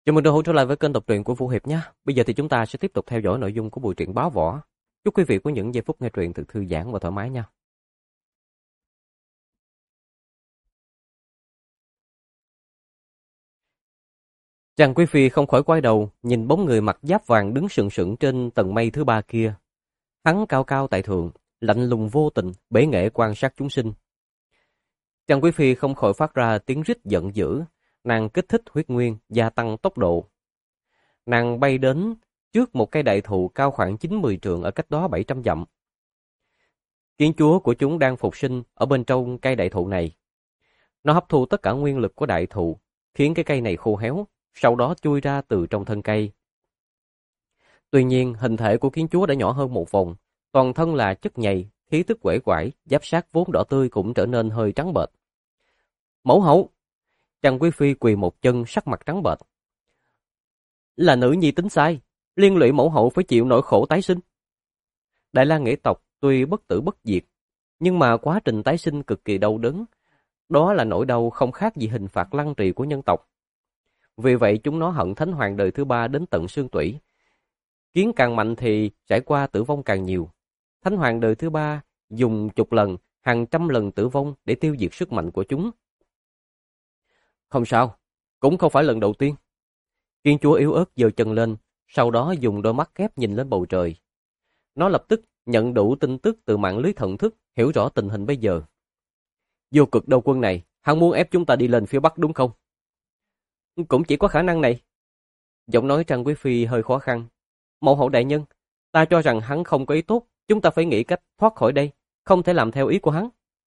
Chào mừng đã hỗ trở lại với kênh đọc truyện của Vũ Hiệp nhé. Bây giờ thì chúng ta sẽ tiếp tục theo dõi nội dung của bộ truyện Báo Võ. Chúc quý vị có những giây phút nghe truyện thật thư giãn và thoải mái nha. Chàng quý phi không khỏi quay đầu, nhìn bóng người mặc giáp vàng đứng sừng sững trên tầng mây thứ ba kia. Hắn cao cao tại thượng, lạnh lùng vô tình, bể nghệ quan sát chúng sinh. Chàng quý phi không khỏi phát ra tiếng rít giận dữ, nàng kích thích huyết nguyên, gia tăng tốc độ. Nàng bay đến trước một cây đại thụ cao khoảng 90 trượng ở cách đó 700 dặm. Kiến chúa của chúng đang phục sinh ở bên trong cây đại thụ này. Nó hấp thu tất cả nguyên lực của đại thụ, khiến cái cây này khô héo, sau đó chui ra từ trong thân cây. Tuy nhiên, hình thể của kiến chúa đã nhỏ hơn một vòng, toàn thân là chất nhầy, khí tức uể oải, giáp sát vốn đỏ tươi cũng trở nên hơi trắng bệch. Mẫu hậu! Chàng quý phi quỳ một chân, sắc mặt trắng bệch. Là nữ nhi tính sai, liên lụy mẫu hậu phải chịu nỗi khổ tái sinh. Đại La Nghĩa tộc tuy bất tử bất diệt, nhưng mà quá trình tái sinh cực kỳ đau đớn. Đó là nỗi đau không khác gì hình phạt lăng trì của nhân tộc. Vì vậy chúng nó hận Thánh Hoàng đời thứ ba đến tận xương tủy. Kiến càng mạnh thì trải qua tử vong càng nhiều. Thánh Hoàng đời thứ ba dùng chục lần, hàng trăm lần tử vong để tiêu diệt sức mạnh của chúng. Không sao, cũng không phải lần đầu tiên. Kiến chúa yếu ớt giơ chân lên, sau đó dùng đôi mắt kép nhìn lên bầu trời. Nó lập tức nhận đủ tin tức từ mạng lưới thần thức, hiểu rõ tình hình bây giờ. Vô cực đô quân này, hắn muốn ép chúng ta đi lên phía bắc đúng không? Cũng chỉ có khả năng này. Giọng nói Trang Quý Phi hơi khó khăn. Mẫu hậu đại nhân, ta cho rằng hắn không có ý tốt, chúng ta phải nghĩ cách thoát khỏi đây, không thể làm theo ý của hắn.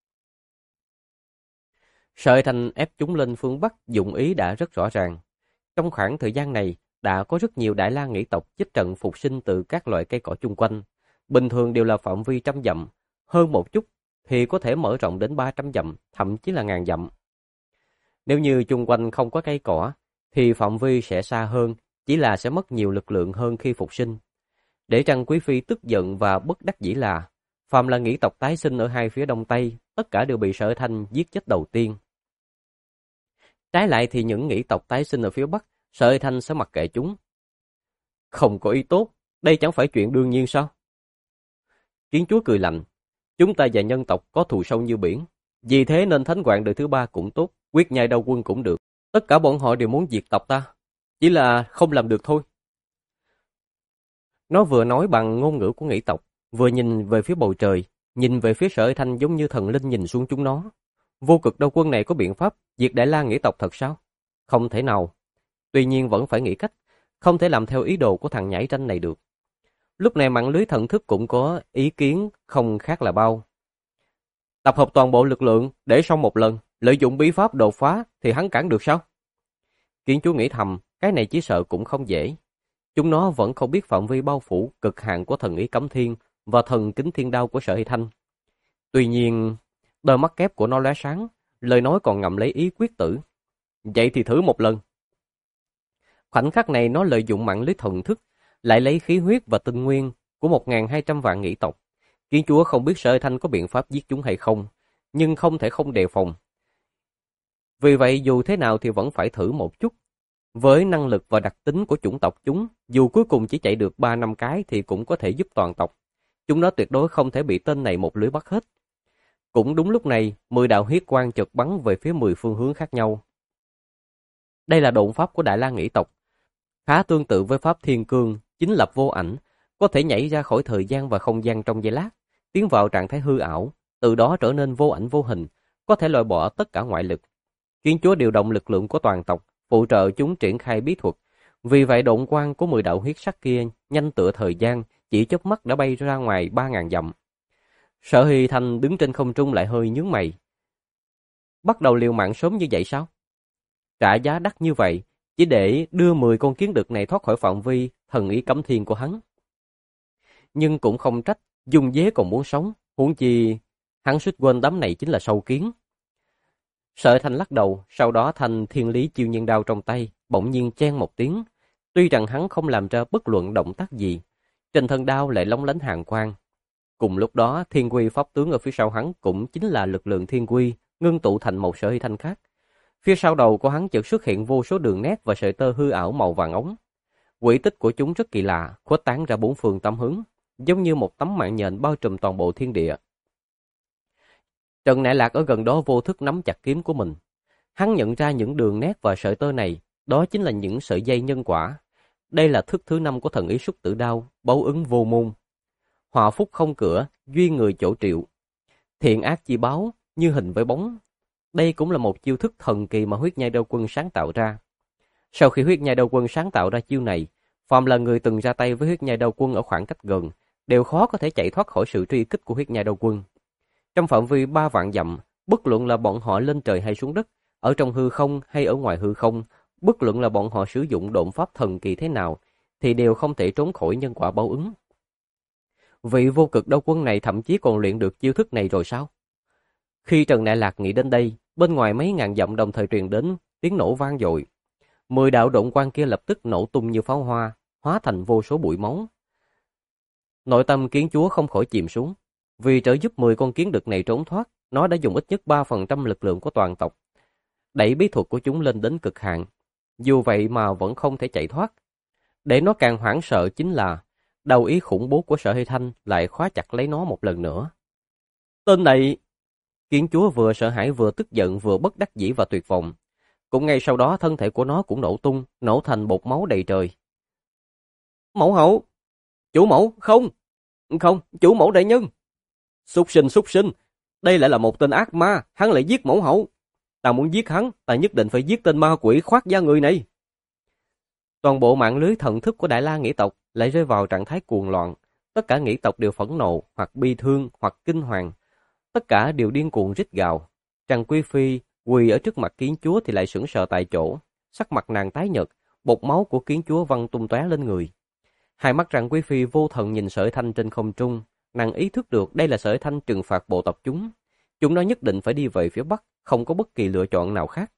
Sợi Thành ép chúng lên phương bắc dụng ý đã rất rõ ràng. Trong khoảng thời gian này, đã có rất nhiều Đại La Nghĩ tộc chết trận phục sinh từ các loại cây cỏ chung quanh. Bình thường đều là phạm vi trăm dặm, hơn một chút thì có thể mở rộng đến 300 dặm, thậm chí là ngàn dặm. Nếu như chung quanh không có cây cỏ, thì phạm vi sẽ xa hơn, chỉ là sẽ mất nhiều lực lượng hơn khi phục sinh. Để Trăng Quý Phi tức giận và bất đắc dĩ là, phàm là nghĩ tộc tái sinh ở hai phía đông tây, tất cả đều bị Sở Thanh giết chết đầu tiên. Trái lại thì những nghĩ tộc tái sinh ở phía bắc, Sở Thanh sẽ mặc kệ chúng. Không có ý tốt, đây chẳng phải chuyện đương nhiên sao? Kiến chúa cười lạnh, chúng ta và nhân tộc có thù sâu như biển, vì thế nên Thánh Hoàng đời thứ ba cũng tốt, quyết nhai đau quân cũng được. Tất cả bọn họ đều muốn diệt tộc ta, chỉ là không làm được thôi. Nó vừa nói bằng ngôn ngữ của nghĩ tộc, vừa nhìn về phía bầu trời, nhìn về phía Sở Thanh giống như thần linh nhìn xuống chúng nó. Vô cực đau quân này có biện pháp diệt Đại La nghĩ tộc thật sao? Không thể nào. Tuy nhiên vẫn phải nghĩ cách, không thể làm theo ý đồ của thằng nhãi ranh này được. Lúc này mạng lưới thần thức cũng có ý kiến không khác là bao. Tập hợp toàn bộ lực lượng để xong một lần, lợi dụng bí pháp đột phá thì hắn cản được sao? Kiến chúa nghĩ thầm, cái này chỉ sợ cũng không dễ. Chúng nó vẫn không biết phạm vi bao phủ cực hạn của thần ý cấm thiên và thần kính thiên đao của Sở Hy Thanh. Tuy nhiên, đôi mắt kép của nó lóe sáng, lời nói còn ngậm lấy ý quyết tử. Vậy thì thử một lần. Khoảnh khắc này nó lợi dụng mạng lưới thần thức, lại lấy khí huyết và tinh nguyên của 1.200 vạn nghĩ tộc. Kiến chúa không biết Sở Thanh có biện pháp giết chúng hay không, nhưng không thể không đề phòng. Vì vậy dù thế nào thì vẫn phải thử một chút. Với năng lực và đặc tính của chủng tộc chúng, dù cuối cùng chỉ chạy được 3 năm cái thì cũng có thể giúp toàn tộc. Chúng nó tuyệt đối không thể bị tên này một lưới bắt hết. Cũng đúng lúc này, 10 đạo huyết quang chợt bắn về phía 10 phương hướng khác nhau. Đây là độn pháp của Đại La Nghĩ tộc. Khá tương tự với pháp Thiên Cương, chính lập vô ảnh, có thể nhảy ra khỏi thời gian và không gian trong giây lát, tiến vào trạng thái hư ảo, từ đó trở nên vô ảnh vô hình, có thể loại bỏ tất cả ngoại lực. Kiến chúa điều động lực lượng của toàn tộc, phụ trợ chúng triển khai bí thuật. Vì vậy độn quang của 10 đạo huyết sắc kia nhanh tựa thời gian, chỉ chớp mắt đã bay ra ngoài 3.000 dặm. Sở Hy Thanh đứng trên không trung lại hơi nhướng mày. Bắt đầu liều mạng sớm như vậy sao? Trả giá đắt như vậy, chỉ để đưa 10 con kiến đực này thoát khỏi phạm vi thần ý cấm thiên của hắn. Nhưng cũng không trách, dùng dế còn muốn sống, huống chi hắn suýt quên đám này chính là sâu kiến. Sở Thanh lắc đầu, sau đó thanh thiên lý chiêu nhiên đao trong tay, bỗng nhiên chen một tiếng. Tuy rằng hắn không làm ra bất luận động tác gì, trên thân đao lại lóng lánh hàn quang. Cùng lúc đó, thiên quy pháp tướng ở phía sau hắn cũng chính là lực lượng thiên quy, ngưng tụ thành một Sở Hy Thanh khác. Phía sau đầu của hắn chợt xuất hiện vô số đường nét và sợi tơ hư ảo màu vàng ống. Quỹ tích của chúng rất kỳ lạ, khuếch tán ra bốn phương tám hướng, giống như một tấm mạng nhện bao trùm toàn bộ thiên địa. Trần Nại Lạc ở gần đó vô thức nắm chặt kiếm của mình. Hắn nhận ra những đường nét và sợi tơ này, đó chính là những sợi dây nhân quả. Đây là thức thứ 5 của thần ý xuất tử đao, báu ứng vô môn. Họa phúc không cửa, duyên người chỗ triệu. Thiện ác chi báo, như hình với bóng. Đây cũng là một chiêu thức thần kỳ mà Huyết Nhai Đao Quân sáng tạo ra. Sau khi Huyết Nhai Đao Quân sáng tạo ra chiêu này, phàm là người từng ra tay với Huyết Nhai Đao Quân ở khoảng cách gần, đều khó có thể chạy thoát khỏi sự truy kích của Huyết Nhai Đao Quân. Trong phạm vi 3 vạn dặm, bất luận là bọn họ lên trời hay xuống đất, ở trong hư không hay ở ngoài hư không, bất luận là bọn họ sử dụng độn pháp thần kỳ thế nào, thì đều không thể trốn khỏi nhân quả báo ứng. Vị vô cực đao quân này thậm chí còn luyện được chiêu thức này rồi sao? Khi Trần Nại Lạc nghĩ đến đây, bên ngoài mấy ngàn dặm đồng thời truyền đến tiếng nổ vang dội. 10 đạo độn quang kia lập tức nổ tung như pháo hoa, hóa thành vô số bụi máu. Nội tâm kiến chúa không khỏi chìm xuống. Vì trợ giúp 10 con kiến đực này trốn thoát, nó đã dùng ít nhất 3% lực lượng của toàn tộc, đẩy bí thuật của chúng lên đến cực hạn. Dù vậy mà vẫn không thể chạy thoát. Để nó càng hoảng sợ chính là đầu ý khủng bố của Sở Hy Thanh lại khóa chặt lấy nó một lần nữa. Tên này! Kiến chúa vừa sợ hãi vừa tức giận vừa bất đắc dĩ và tuyệt vọng. Cũng ngay sau đó thân thể của nó cũng nổ tung, nổ thành bột máu đầy trời. Mẫu hậu! Chủ mẫu! Không! Không! Chủ mẫu đại nhân! Súc sinh! Đây lại là một tên ác ma, hắn lại giết mẫu hậu. Ta muốn giết hắn, ta nhất định phải giết tên ma quỷ khoác da người này. Toàn bộ mạng lưới thần thức của Đại La Nghĩ tộc lại rơi vào trạng thái cuồng loạn. Tất cả nghĩ tộc đều phẫn nộ, hoặc bi thương, hoặc kinh hoàng. Tất cả đều điên cuồng rít gào. Trần Quý Phi quỳ ở trước mặt kiến chúa thì lại sững sờ tại chỗ. Sắc mặt nàng tái nhợt, bột máu của kiến chúa văng tung tóe lên người. Hai mắt Trần Quý Phi vô thần nhìn Sở Thanh trên không trung. Nàng ý thức được đây là Sở Thanh trừng phạt bộ tộc chúng. Chúng nó nhất định phải đi về phía Bắc, không có bất kỳ lựa chọn nào khác.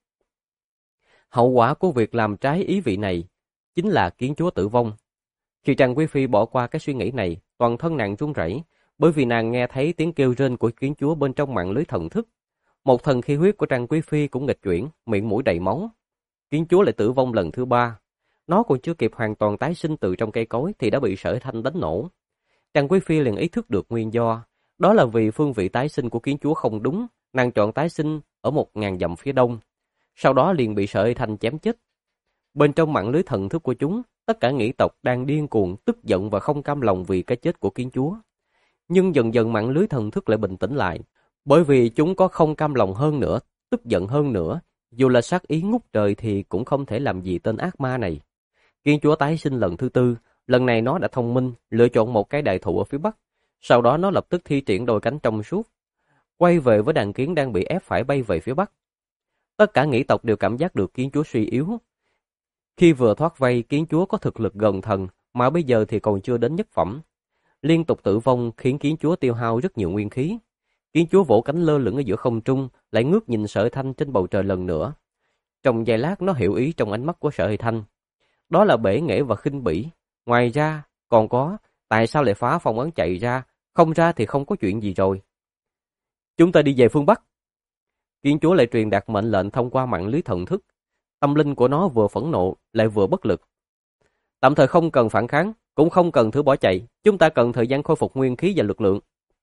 Hậu quả của việc làm trái ý vị này chính là kiến chúa tử vong. Khi Trần Quý Phi bỏ qua cái suy nghĩ này, toàn thân nàng run rẩy, bởi vì nàng nghe thấy tiếng kêu rên của kiến chúa bên trong mạng lưới thần thức. Một thần khí huyết của Trần Quý Phi cũng nghịch chuyển, miệng mũi đầy máu. Kiến chúa lại tử vong lần thứ 3. Nó còn chưa kịp hoàn toàn tái sinh từ trong cây cối thì đã bị Sở Thanh đánh nổ. Trần Quý Phi liền ý thức được nguyên do, đó là vì phương vị tái sinh của kiến chúa không đúng, nàng chọn tái sinh ở 1000 dặm phía đông. Sau đó liền bị Sở Thanh chém chết. Bên trong mạng lưới thần thức của chúng, tất cả nghĩ tộc đang điên cuồng, tức giận và không cam lòng vì cái chết của kiến chúa. Nhưng dần dần mạng lưới thần thức lại bình tĩnh lại, bởi vì chúng có không cam lòng hơn nữa, tức giận hơn nữa, dù là sát ý ngút trời thì cũng không thể làm gì tên ác ma này. Kiến chúa tái sinh lần thứ 4, lần này nó đã thông minh, lựa chọn một cái đại thụ ở phía bắc, sau đó nó lập tức thi triển đôi cánh trong suốt, quay về với đàn kiến đang bị ép phải bay về phía bắc. Tất cả nghĩ tộc đều cảm giác được kiến chúa suy yếu. Khi vừa thoát vây, kiến chúa có thực lực gần thần, mà bây giờ thì còn chưa đến nhất phẩm. Liên tục tử vong khiến kiến chúa tiêu hao rất nhiều nguyên khí. Kiến chúa vỗ cánh lơ lửng ở giữa không trung, lại ngước nhìn Sở Thanh trên bầu trời lần nữa. Trong giây lát nó hiểu ý trong ánh mắt của Sở Thanh. Đó là bể nghệ và khinh bỉ. Ngoài ra, còn có, tại sao lại phá phong ấn chạy ra, không ra thì không có chuyện gì rồi. Chúng ta đi về phương Bắc. Kiến chúa lại truyền đạt mệnh lệnh thông qua mạng lưới thần thức. Tâm linh của nó vừa phẫn nộ, lại vừa bất lực. Tạm thời không cần phản kháng, cũng không cần thử bỏ chạy, chúng ta cần thời gian khôi phục nguyên khí và lực lượng.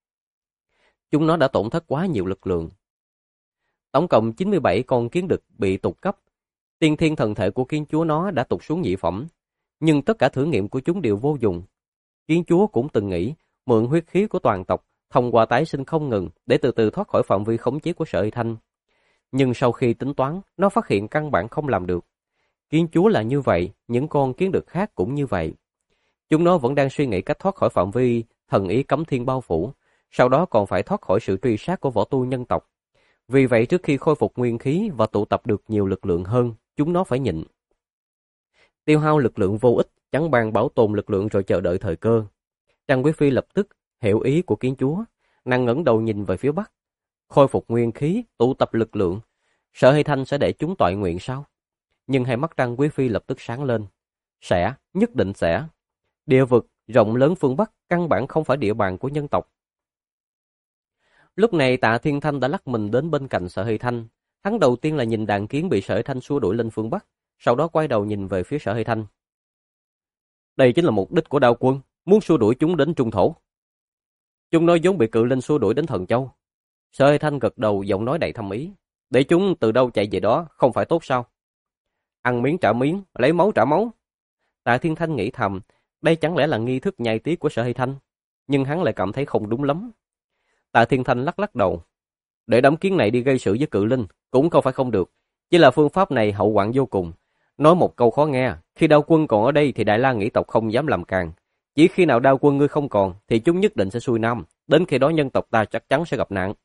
Chúng nó đã tổn thất quá nhiều lực lượng. Tổng cộng 97 con kiến đực bị tụt cấp. Tiên thiên thần thể của kiến chúa nó đã tụt xuống nhị phẩm, nhưng tất cả thử nghiệm của chúng đều vô dụng. Kiến chúa cũng từng nghĩ mượn huyết khí của toàn tộc, thông qua tái sinh không ngừng để từ từ thoát khỏi phạm vi khống chế của Sở Thanh. Nhưng sau khi tính toán, nó phát hiện căn bản không làm được. Kiến chúa là như vậy, những con kiến đực khác cũng như vậy. Chúng nó vẫn đang suy nghĩ cách thoát khỏi phạm vi thần ý cấm thiên bao phủ, sau đó còn phải thoát khỏi sự truy sát của võ tu nhân tộc. Vì vậy trước khi khôi phục nguyên khí và tụ tập được nhiều lực lượng hơn, chúng nó phải nhịn. Tiêu hao lực lượng vô ích, chẳng bằng bảo tồn lực lượng rồi chờ đợi thời cơ. Trang Quý Phi lập tức hiểu ý của kiến chúa, nàng ngẩng đầu nhìn về phía bắc. Khôi phục nguyên khí, tụ tập lực lượng, Sở Hy Thanh sẽ để chúng toại nguyện sao? Nhưng hai mắt Trang Quý Phi lập tức sáng lên. Sẽ, nhất định sẽ. Địa vực rộng lớn phương Bắc căn bản không phải địa bàn của nhân tộc. Lúc này Tạ Thiên Thanh đã lắc mình đến bên cạnh Sở Hy Thanh. Hắn đầu tiên là nhìn đàn kiến bị Sở Hải Thanh xua đuổi lên phương Bắc, sau đó quay đầu nhìn về phía Sở Hải Thanh. Đây chính là mục đích của Đao Quân, muốn xua đuổi chúng đến Trung Thổ. Chúng nói vốn bị Cự Linh xua đuổi đến Thần Châu. Sở Hải Thanh gật đầu, giọng nói đầy thâm ý. Để chúng từ đâu chạy về đó, không phải tốt sao? Ăn miếng trả miếng, lấy máu trả máu. Tạ Thiên Thanh nghĩ thầm, đây chẳng lẽ là nghi thức nhai tiết của Sở Hải Thanh? Nhưng hắn lại cảm thấy không đúng lắm. Tạ Thiên Thanh lắc lắc đầu. Để đám kiến này đi gây sự với Cự Linh, cũng không phải không được. Chỉ là phương pháp này hậu hoạn vô cùng. Nói một câu khó nghe, khi Đao Quân còn ở đây thì Đại La Nghĩ tộc không dám làm càng. Chỉ khi nào Đao Quân ngươi không còn, thì chúng nhất định sẽ xuôi nam. Đến khi đó nhân tộc ta chắc chắn sẽ gặp nạn.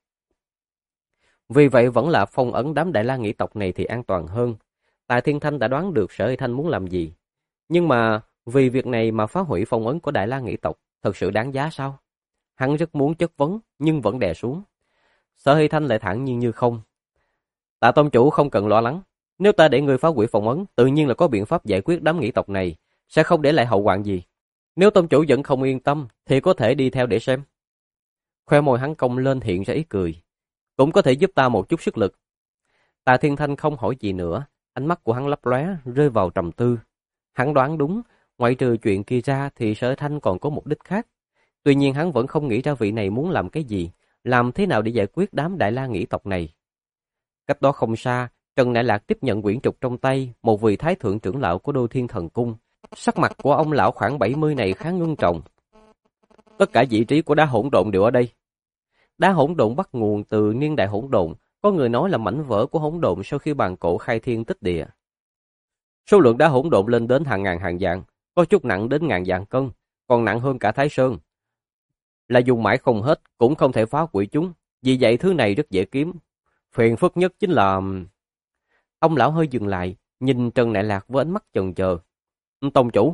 Vì vậy vẫn là phong ấn đám Đại La Nghĩ tộc này thì an toàn hơn. Tạ Thiên Thanh đã đoán được Sở Hải Thanh muốn làm gì. Nhưng mà vì việc này mà phá hủy phong ấn của Đại La Nghĩ tộc, thật sự đáng giá sao? Hắn rất muốn chất vấn, nhưng vẫn đè xuống. Sở Hải Thanh lại thản nhiên như không. Tạ tông chủ không cần lo lắng. Nếu ta để người phá hủy phong ấn, tự nhiên là có biện pháp giải quyết đám nghĩ tộc này, sẽ không để lại hậu hoạn gì. Nếu tông chủ vẫn không yên tâm, thì có thể đi theo để xem. Khoe môi hắn cong lên hiện ra ý cười. Cũng có thể giúp ta một chút sức lực. Tạ Thiên Thanh không hỏi gì nữa, ánh mắt của hắn lấp lóe, rơi vào trầm tư. Hắn đoán đúng, ngoại trừ chuyện kia ra thì Sở Thanh còn có mục đích khác. Tuy nhiên hắn vẫn không nghĩ ra vị này muốn làm cái gì, làm thế nào để giải quyết đám Đại La Nghĩ tộc này. Cách đó không xa, Trần Đại Lạc tiếp nhận quyển trục trong tay, một vị thái thượng trưởng lão của Đô Thiên Thần Cung. Sắc mặt của ông lão khoảng 70 này khá ngưng trọng. Tất cả vị trí của đá hỗn độn đều ở đây. Đá hỗn độn bắt nguồn từ niên đại hỗn độn, có người nói là mảnh vỡ của hỗn độn sau khi bàn cổ khai thiên tích địa. Số lượng đá hỗn độn lên đến hàng ngàn hàng vạn, có chút nặng đến ngàn vạn cân, còn nặng hơn cả Thái Sơn. Là dùng mãi không hết, cũng không thể phá hủy chúng, vì vậy thứ này rất dễ kiếm. Phiền phức nhất chính là... Ông lão hơi dừng lại, nhìn Trần Đại Lạc với ánh mắt chần chờ. Tông chủ,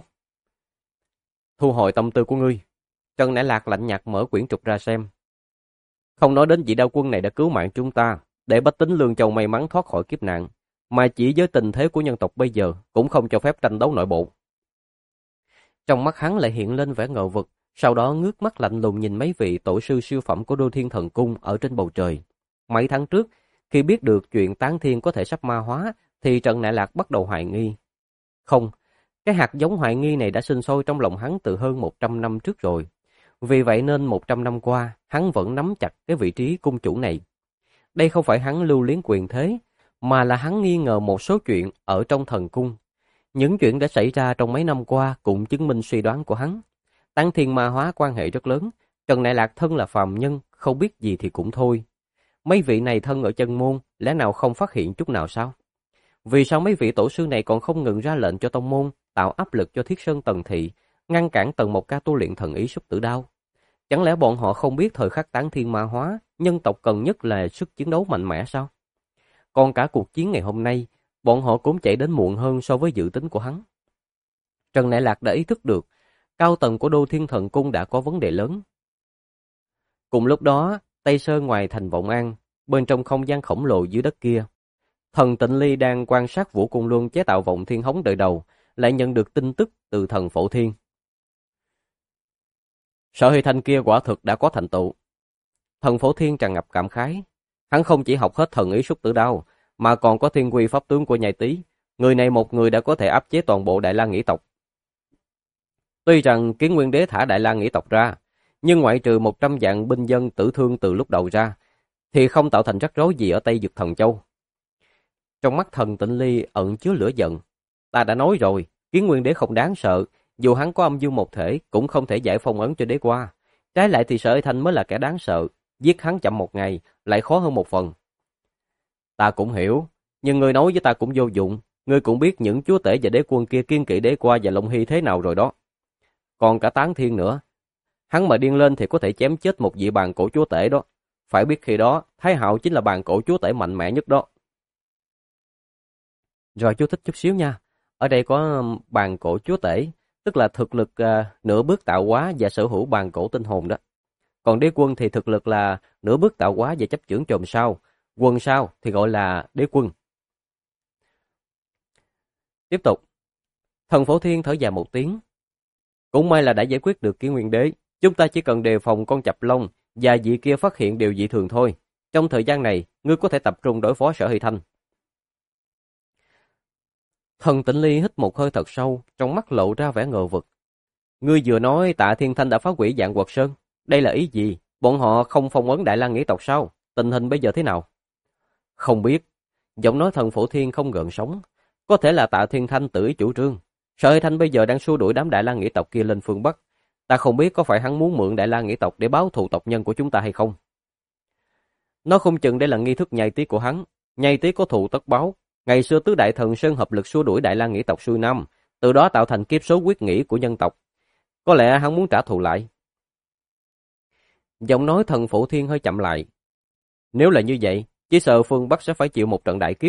thu hồi tâm tư của ngươi. Trần Đại Lạc lạnh nhạt mở quyển trục ra xem. Không nói đến vị Đao Quân này đã cứu mạng chúng ta, để bách tính Lương Châu may mắn thoát khỏi kiếp nạn, mà chỉ với tình thế của nhân tộc bây giờ cũng không cho phép tranh đấu nội bộ. Trong mắt hắn lại hiện lên vẻ ngờ vực, sau đó ngước mắt lạnh lùng nhìn mấy vị tổ sư siêu phẩm của Đô Thiên Thần Cung ở trên bầu trời. Mấy tháng trước, khi biết được chuyện Tán Thiên có thể sắp ma hóa, thì Trần Đại Lạc bắt đầu hoài nghi. Không, cái hạt giống hoài nghi này đã sinh sôi trong lòng hắn từ hơn 100 năm trước rồi. Vì vậy nên 100 năm qua, hắn vẫn nắm chặt cái vị trí cung chủ này. Đây không phải hắn lưu luyến quyền thế, mà là hắn nghi ngờ một số chuyện ở trong thần cung. Những chuyện đã xảy ra trong mấy năm qua cũng chứng minh suy đoán của hắn. Tán Thiên ma hóa quan hệ rất lớn, Trần Đại Lạc thân là phàm nhân, không biết gì thì cũng thôi. Mấy vị này thân ở chân môn, lẽ nào không phát hiện chút nào sao? Vì sao mấy vị tổ sư này còn không ngừng ra lệnh cho tông môn, tạo áp lực cho Thiết Sơn Tần Thị, ngăn cản Tần Mộc Ca tu luyện thần ý xúc tử đao? Chẳng lẽ bọn họ không biết thời khắc Tán Thiên ma hóa, nhân tộc cần nhất là sức chiến đấu mạnh mẽ sao? Còn cả cuộc chiến ngày hôm nay, bọn họ cũng chạy đến muộn hơn so với dự tính của hắn. Trần Đại Lạc đã ý thức được, cao tầng của Đô Thiên Thần Cung đã có vấn đề lớn. Cùng lúc đó, Tây Sơn ngoài thành Vọng An, bên trong không gian khổng lồ dưới đất kia, thần Tịnh Ly đang quan sát Vũ Cung Luân chế tạo Vọng Thiên Hống đời đầu, lại nhận được tin tức từ thần Phổ Thiên. Sở Huy Thanh kia quả thực đã có thành tựu. Thần Phổ Thiên tràn ngập cảm khái. Hắn không chỉ học hết thần ý xúc tử đao, mà còn có thiên quy pháp tướng của Nhai Tý. Người này một người đã có thể áp chế toàn bộ Đại La Nghĩ tộc. Tuy rằng Kiến Nguyên Đế thả Đại La Nghĩ tộc ra, nhưng ngoại trừ 100 vạn binh dân tử thương từ lúc đầu ra, thì không tạo thành rắc rối gì ở Tây Dực Thần Châu. Trong mắt thần Tịnh Ly ẩn chứa lửa giận. Ta đã nói rồi, Kiến Nguyên Đế không đáng sợ, dù hắn có âm dương một thể cũng không thể giải phong ấn cho đế qua. Trái lại thì Sở Hải Thanh mới là kẻ đáng sợ, giết hắn chậm một ngày lại khó hơn một phần. Ta cũng hiểu, nhưng ngươi nói với ta cũng vô dụng, ngươi cũng biết những chúa tể và đế quân kia kiên kỵ đế qua và Long Hy thế nào rồi đó. Còn cả Tán Thiên nữa, hắn mà điên lên thì có thể chém chết một vị bàn cổ chúa tể đó. Phải biết khi đó, Thái Hạo chính là bàn cổ chúa tể mạnh mẽ nhất đó. Rồi chú thích chút xíu nha. Ở đây có bàn cổ chúa tể, tức là thực lực nửa bước tạo hóa và sở hữu bàn cổ tinh hồn đó. Còn đế quân thì thực lực là nửa bước tạo hóa và chấp chưởng chòm sao. Quân sao thì gọi là đế quân. Tiếp tục. Thần Phổ Thiên thở dài một tiếng. Cũng may là đã giải quyết được Kiến Nguyên Đế. Chúng ta chỉ cần đề phòng con Chập Long và vị kia phát hiện điều dị thường thôi. Trong thời gian này, ngươi có thể tập trung đối phó Sở Hy Thanh. Thần Tịnh Ly hít một hơi thật sâu, trong mắt lộ ra vẻ ngờ vực. Ngươi vừa nói Tạ Thiên Thanh đã phá hủy Vạn Quật Sơn, đây là ý gì? Bọn họ không phong ấn Đại La Nghĩ tộc sao? Tình hình bây giờ thế nào? Không biết. Giọng nói Thần Phổ Thiên không gợn sóng. Có thể là Tạ Thiên Thanh tự ý chủ trương. Sở Hy Thanh bây giờ đang xua đuổi đám Đại La Nghĩ tộc kia lên phương Bắc. Ta không biết có phải hắn muốn mượn Đại La Nghĩ tộc để báo thù tộc nhân của chúng ta hay không. Nó không chừng đây là nghi thức nhai tí của hắn. Nhai tí có thù tất báo. Ngày xưa tứ đại thần sơn hợp lực xua đuổi Đại La Nghĩ tộc xuôi nam, từ đó tạo thành kiếp số quyết nghĩ của nhân tộc. Có lẽ hắn muốn trả thù lại. Giọng nói Thần Phổ Thiên hơi chậm lại. Nếu là như vậy, chỉ sợ phương Bắc sẽ phải chịu một trận đại kiếp.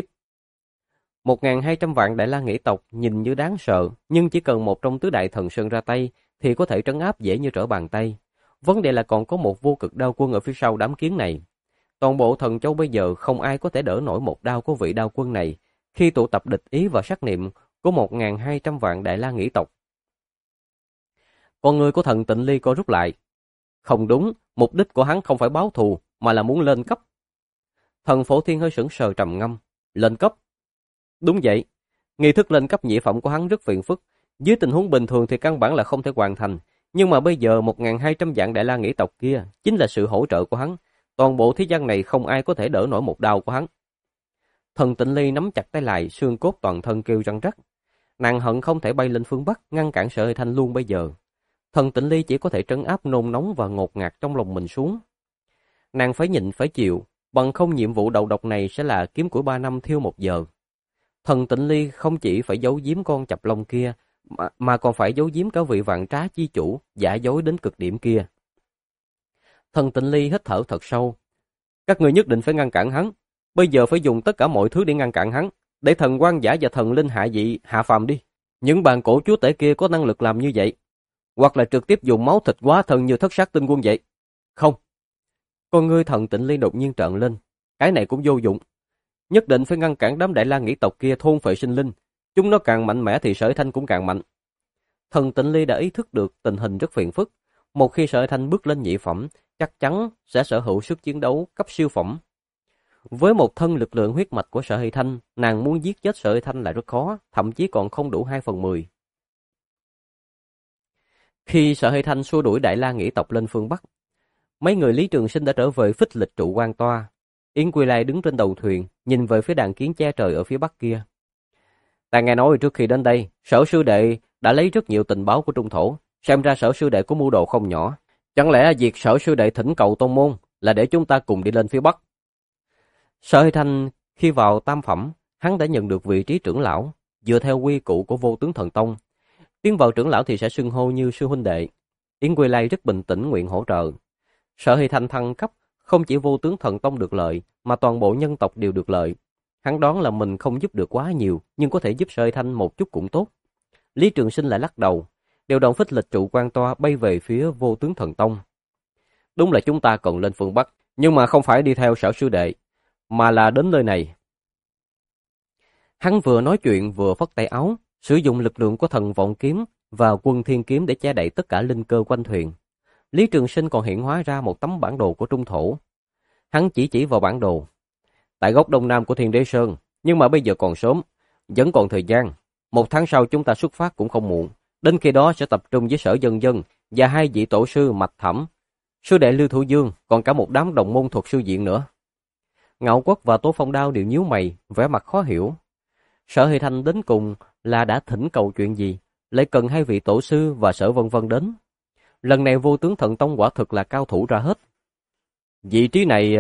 1.200 vạn Đại La Nghĩ tộc nhìn như đáng sợ, nhưng chỉ cần một trong tứ đại thần sơn ra tay thì có thể trấn áp dễ như trở bàn tay. Vấn đề là còn có một vô cực đao quân ở phía sau đám kiến này. Toàn bộ Thần Châu bây giờ không ai có thể đỡ nổi một đao của vị đao quân này khi tụ tập địch ý và sát niệm của 1.200 vạn Đại La Nghĩ tộc. Con người của Thần Tịnh Ly co rút lại. Không đúng, mục đích của hắn không phải báo thù mà là muốn lên cấp. Thần Phổ Thiên hơi sững sờ trầm ngâm. Lên cấp? Đúng vậy. Nghi thức lên cấp nhị phẩm của hắn rất phiền phức. Dưới tình huống bình thường thì căn bản là không thể hoàn thành. Nhưng mà bây giờ 1.200 vạn Đại La Nghĩ tộc kia chính là sự hỗ trợ của hắn. Toàn bộ thế gian này không ai có thể đỡ nổi một đao của hắn. Thần Tịnh Ly nắm chặt tay lại, xương cốt toàn thân kêu răng rắc. Nàng hận không thể bay lên phương Bắc, ngăn cản Sở Hy Thanh luôn bây giờ. Thần Tịnh Ly chỉ có thể trấn áp nôn nóng và ngột ngạt trong lòng mình xuống. Nàng phải nhịn phải chịu, bằng không nhiệm vụ đầu độc này sẽ là kiếm củi 3 năm thiêu 1 giờ. Thần Tịnh Ly không chỉ phải giấu giếm con chập lông kia, mà còn phải giấu giếm cả vị vạn trá chi chủ, giả dối đến cực điểm kia. Thần Tịnh Ly hít thở thật sâu. Các người nhất định phải ngăn cản hắn. Bây giờ phải dùng tất cả mọi thứ để ngăn cản hắn. Để thần quan giả và thần linh hạ dị hạ phàm đi. Những bàn cổ chúa tể kia có năng lực làm như vậy. Hoặc là trực tiếp dùng máu thịt hóa thân như Thất Sát Tinh Quân vậy. Không. Con ngươi Thần Tịnh Ly đột nhiên trợn lên. Cái này cũng vô dụng. Nhất định phải ngăn cản đám Đại La Nghĩ tộc kia thôn phệ sinh linh. Chúng nó càng mạnh mẽ thì Sở Hy Thanh cũng càng mạnh. Thần Tịnh Ly đã ý thức được tình hình rất phiền phức. Một khi Sở Hy Thanh bước lên nhị phẩm, chắc chắn sẽ sở hữu sức chiến đấu cấp siêu phẩm. Với một thân lực lượng huyết mạch của Sở Hy Thanh, nàng muốn giết chết Sở Hy Thanh là rất khó, thậm chí còn không đủ 2/10. Khi Sở Hy Thanh xua đuổi Đại La Nghĩ tộc lên phương Bắc, mấy người Lý Trường Sinh đã trở về phích lịch trụ quan toa. Yến Quy Lai đứng trên đầu thuyền, nhìn về phía đàn kiến che trời ở phía bắc kia. Ta nghe nói trước khi đến đây, Sở sư đệ đã lấy rất nhiều tình báo của Trung Thổ, xem ra Sở sư đệ có mưu đồ không nhỏ. Chẳng lẽ việc Sở sư đệ thỉnh cầu tông môn là để chúng ta cùng đi lên phía bắc? Sở Hy Thanh khi vào tam phẩm, hắn đã nhận được vị trí trưởng lão, dựa theo quy củ của Vô Tướng Thần Tông. Tiến vào trưởng lão thì sẽ xưng hô như sư huynh đệ. Yến Quy Lai rất bình tĩnh nguyện hỗ trợ. Sở Hy Thanh thăng cấp, không chỉ Vô Tướng Thần Tông được lợi, mà toàn bộ nhân tộc đều được lợi. Hắn đoán là mình không giúp được quá nhiều, nhưng có thể giúp Sở Hy Thanh một chút cũng tốt. Lý Trường Sinh lại lắc đầu, điều động phích lịch trụ quan toa bay về phía Vô Tướng Thần Tông. Đúng là chúng ta cần lên phương Bắc, nhưng mà không phải đi theo Sở sư đệ, mà là đến nơi này. Hắn vừa nói chuyện vừa phất tay áo, sử dụng lực lượng của Thần Vọng Kiếm và Quân Thiên Kiếm để che đậy tất cả linh cơ quanh thuyền. Lý Trường Sinh còn hiện hóa ra một tấm bản đồ của Trung Thổ. Hắn chỉ vào bản đồ. Tại góc đông nam của Thiên Đế Sơn, nhưng mà bây giờ còn sớm, vẫn còn thời gian. 1 tháng sau chúng ta xuất phát cũng không muộn. Đến khi đó sẽ tập trung với Sở Dân Dân và 2 vị tổ sư Mạch Thẩm, sư đệ Lưu Thủ Dương, còn cả một đám đồng môn thuật sư viện nữa. Ngạo Quốc và Tố Phong Đao đều nhíu mày, vẻ mặt khó hiểu. Sở Hy Thanh đến cùng là đã thỉnh cầu chuyện gì, lại cần 2 vị tổ sư và Sở Vân Vân đến. Lần này Vô Tướng Thần Tông quả thực là cao thủ ra hết. Vị trí này...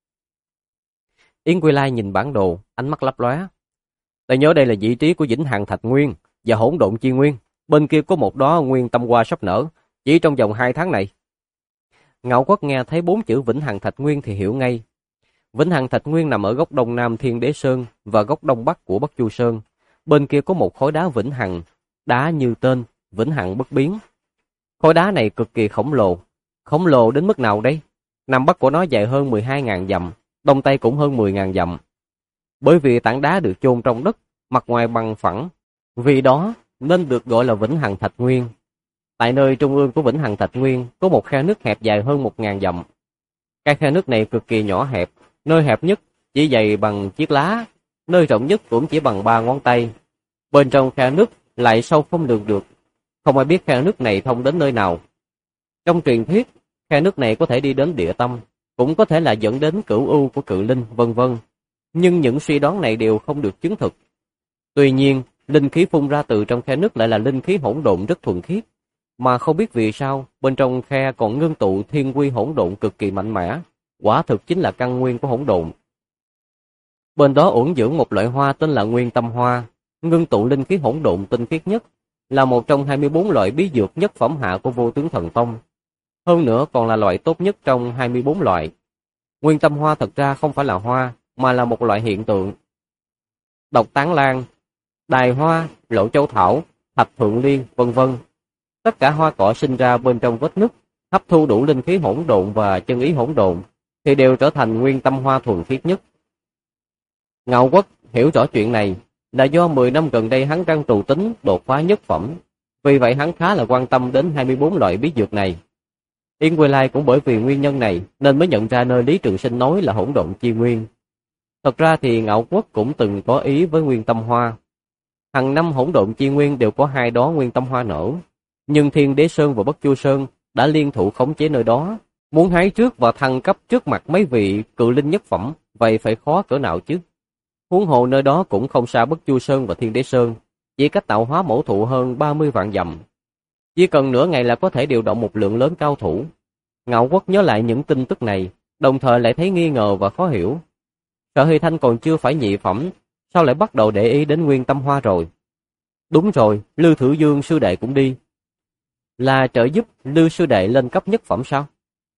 Yến Quy Lai nhìn bản đồ, ánh mắt lấp lóe. Ta nhớ đây là vị trí của Vĩnh Hằng Thạch Nguyên và Hỗn Độn Chi Nguyên. Bên kia có một đóa nguyên tâm hoa sắp nở, chỉ trong vòng 2 tháng này. Ngạo Quốc nghe thấy 4 chữ Vĩnh Hằng Thạch Nguyên thì hiểu ngay. Vĩnh Hằng Thạch Nguyên nằm ở góc đông nam Thiên Đế Sơn và góc đông bắc của Bắc Chu Sơn. Bên kia có một khối đá Vĩnh Hằng, đá như tên, Vĩnh Hằng bất biến. Khối đá này cực kỳ khổng lồ đến mức nào đây? Nam bắc của nó dài hơn 12.000 dặm, đông tây cũng hơn 10.000 dặm. Bởi vì tảng đá được chôn trong đất, mặt ngoài bằng phẳng, vì đó nên được gọi là Vĩnh Hằng Thạch Nguyên. Tại nơi trung ương của Vĩnh Hằng Thạch Nguyên có một khe nước hẹp dài hơn 1.000 dặm. Cái khe nước này cực kỳ nhỏ hẹp, nơi hẹp nhất chỉ dày bằng chiếc lá, nơi rộng nhất cũng chỉ bằng 3 ngón tay. Bên trong khe nứt lại sâu không lường được, không ai biết khe nứt này thông đến nơi nào. Trong truyền thuyết, khe nứt này có thể đi đến địa tâm, cũng có thể là dẫn đến cửu u của cự linh, vân vân. Nhưng những suy đoán này đều không được chứng thực. Tuy nhiên, linh khí phun ra từ trong khe nứt lại là linh khí hỗn độn rất thuần khiết, mà không biết vì sao bên trong khe còn ngưng tụ thiên quy hỗn độn cực kỳ mạnh mẽ, quả thực chính là căn nguyên của hỗn độn. Bên đó uẩn dưỡng một loại hoa tên là Nguyên Tâm Hoa, ngưng tụ linh khí hỗn độn tinh khiết nhất, là một trong 24 loại bí dược nhất phẩm hạ của Vô Tướng Thần Tông. Hơn nữa còn là loại tốt nhất trong 24 loại. Nguyên Tâm Hoa thật ra không phải là hoa, mà là một loại hiện tượng. Độc Tán Lan, Đài Hoa, Lộ Châu Thảo, Thạch Thượng Liên, vân vân. Tất cả hoa cỏ sinh ra bên trong vết nứt, hấp thu đủ linh khí hỗn độn và chân ý hỗn độn, thì đều trở thành Nguyên Tâm Hoa thuần khiết nhất. Ngạo Quốc hiểu rõ chuyện này là do 10 năm gần đây hắn đang trù tính đột phá nhất phẩm, vì vậy hắn khá là quan tâm đến 24 loại bí dược này. Yên Quỳ Lai cũng bởi vì nguyên nhân này nên mới nhận ra nơi Lý Trường Sinh nói là hỗn độn chi nguyên. Thật ra thì Ngạo Quốc cũng từng có ý với Nguyên Tâm Hoa. Hàng năm hỗn độn chi nguyên đều có 2 đóa Nguyên Tâm Hoa nở, nhưng Thiên Đế Sơn và Bất Chu Sơn đã liên thủ khống chế nơi đó, muốn hái trước và thăng cấp trước mặt mấy vị cự linh nhất phẩm, vậy phải khó cỡ nào chứ. Huống hồ nơi đó cũng không xa Bất Chu Sơn và Thiên Đế Sơn, chỉ cách tạo hóa mẫu thụ hơn 30 vạn dặm. Chỉ cần nửa ngày là có thể điều động một lượng lớn cao thủ. Ngạo Quốc nhớ lại những tin tức này, đồng thời lại thấy nghi ngờ và khó hiểu. Sở Hy Thanh còn chưa phải nhị phẩm, sao lại bắt đầu để ý đến Nguyên Tâm Hoa rồi? Đúng rồi, Lư Thử Dương sư đệ cũng đi. Là trợ giúp Lư sư đệ lên cấp nhất phẩm sao?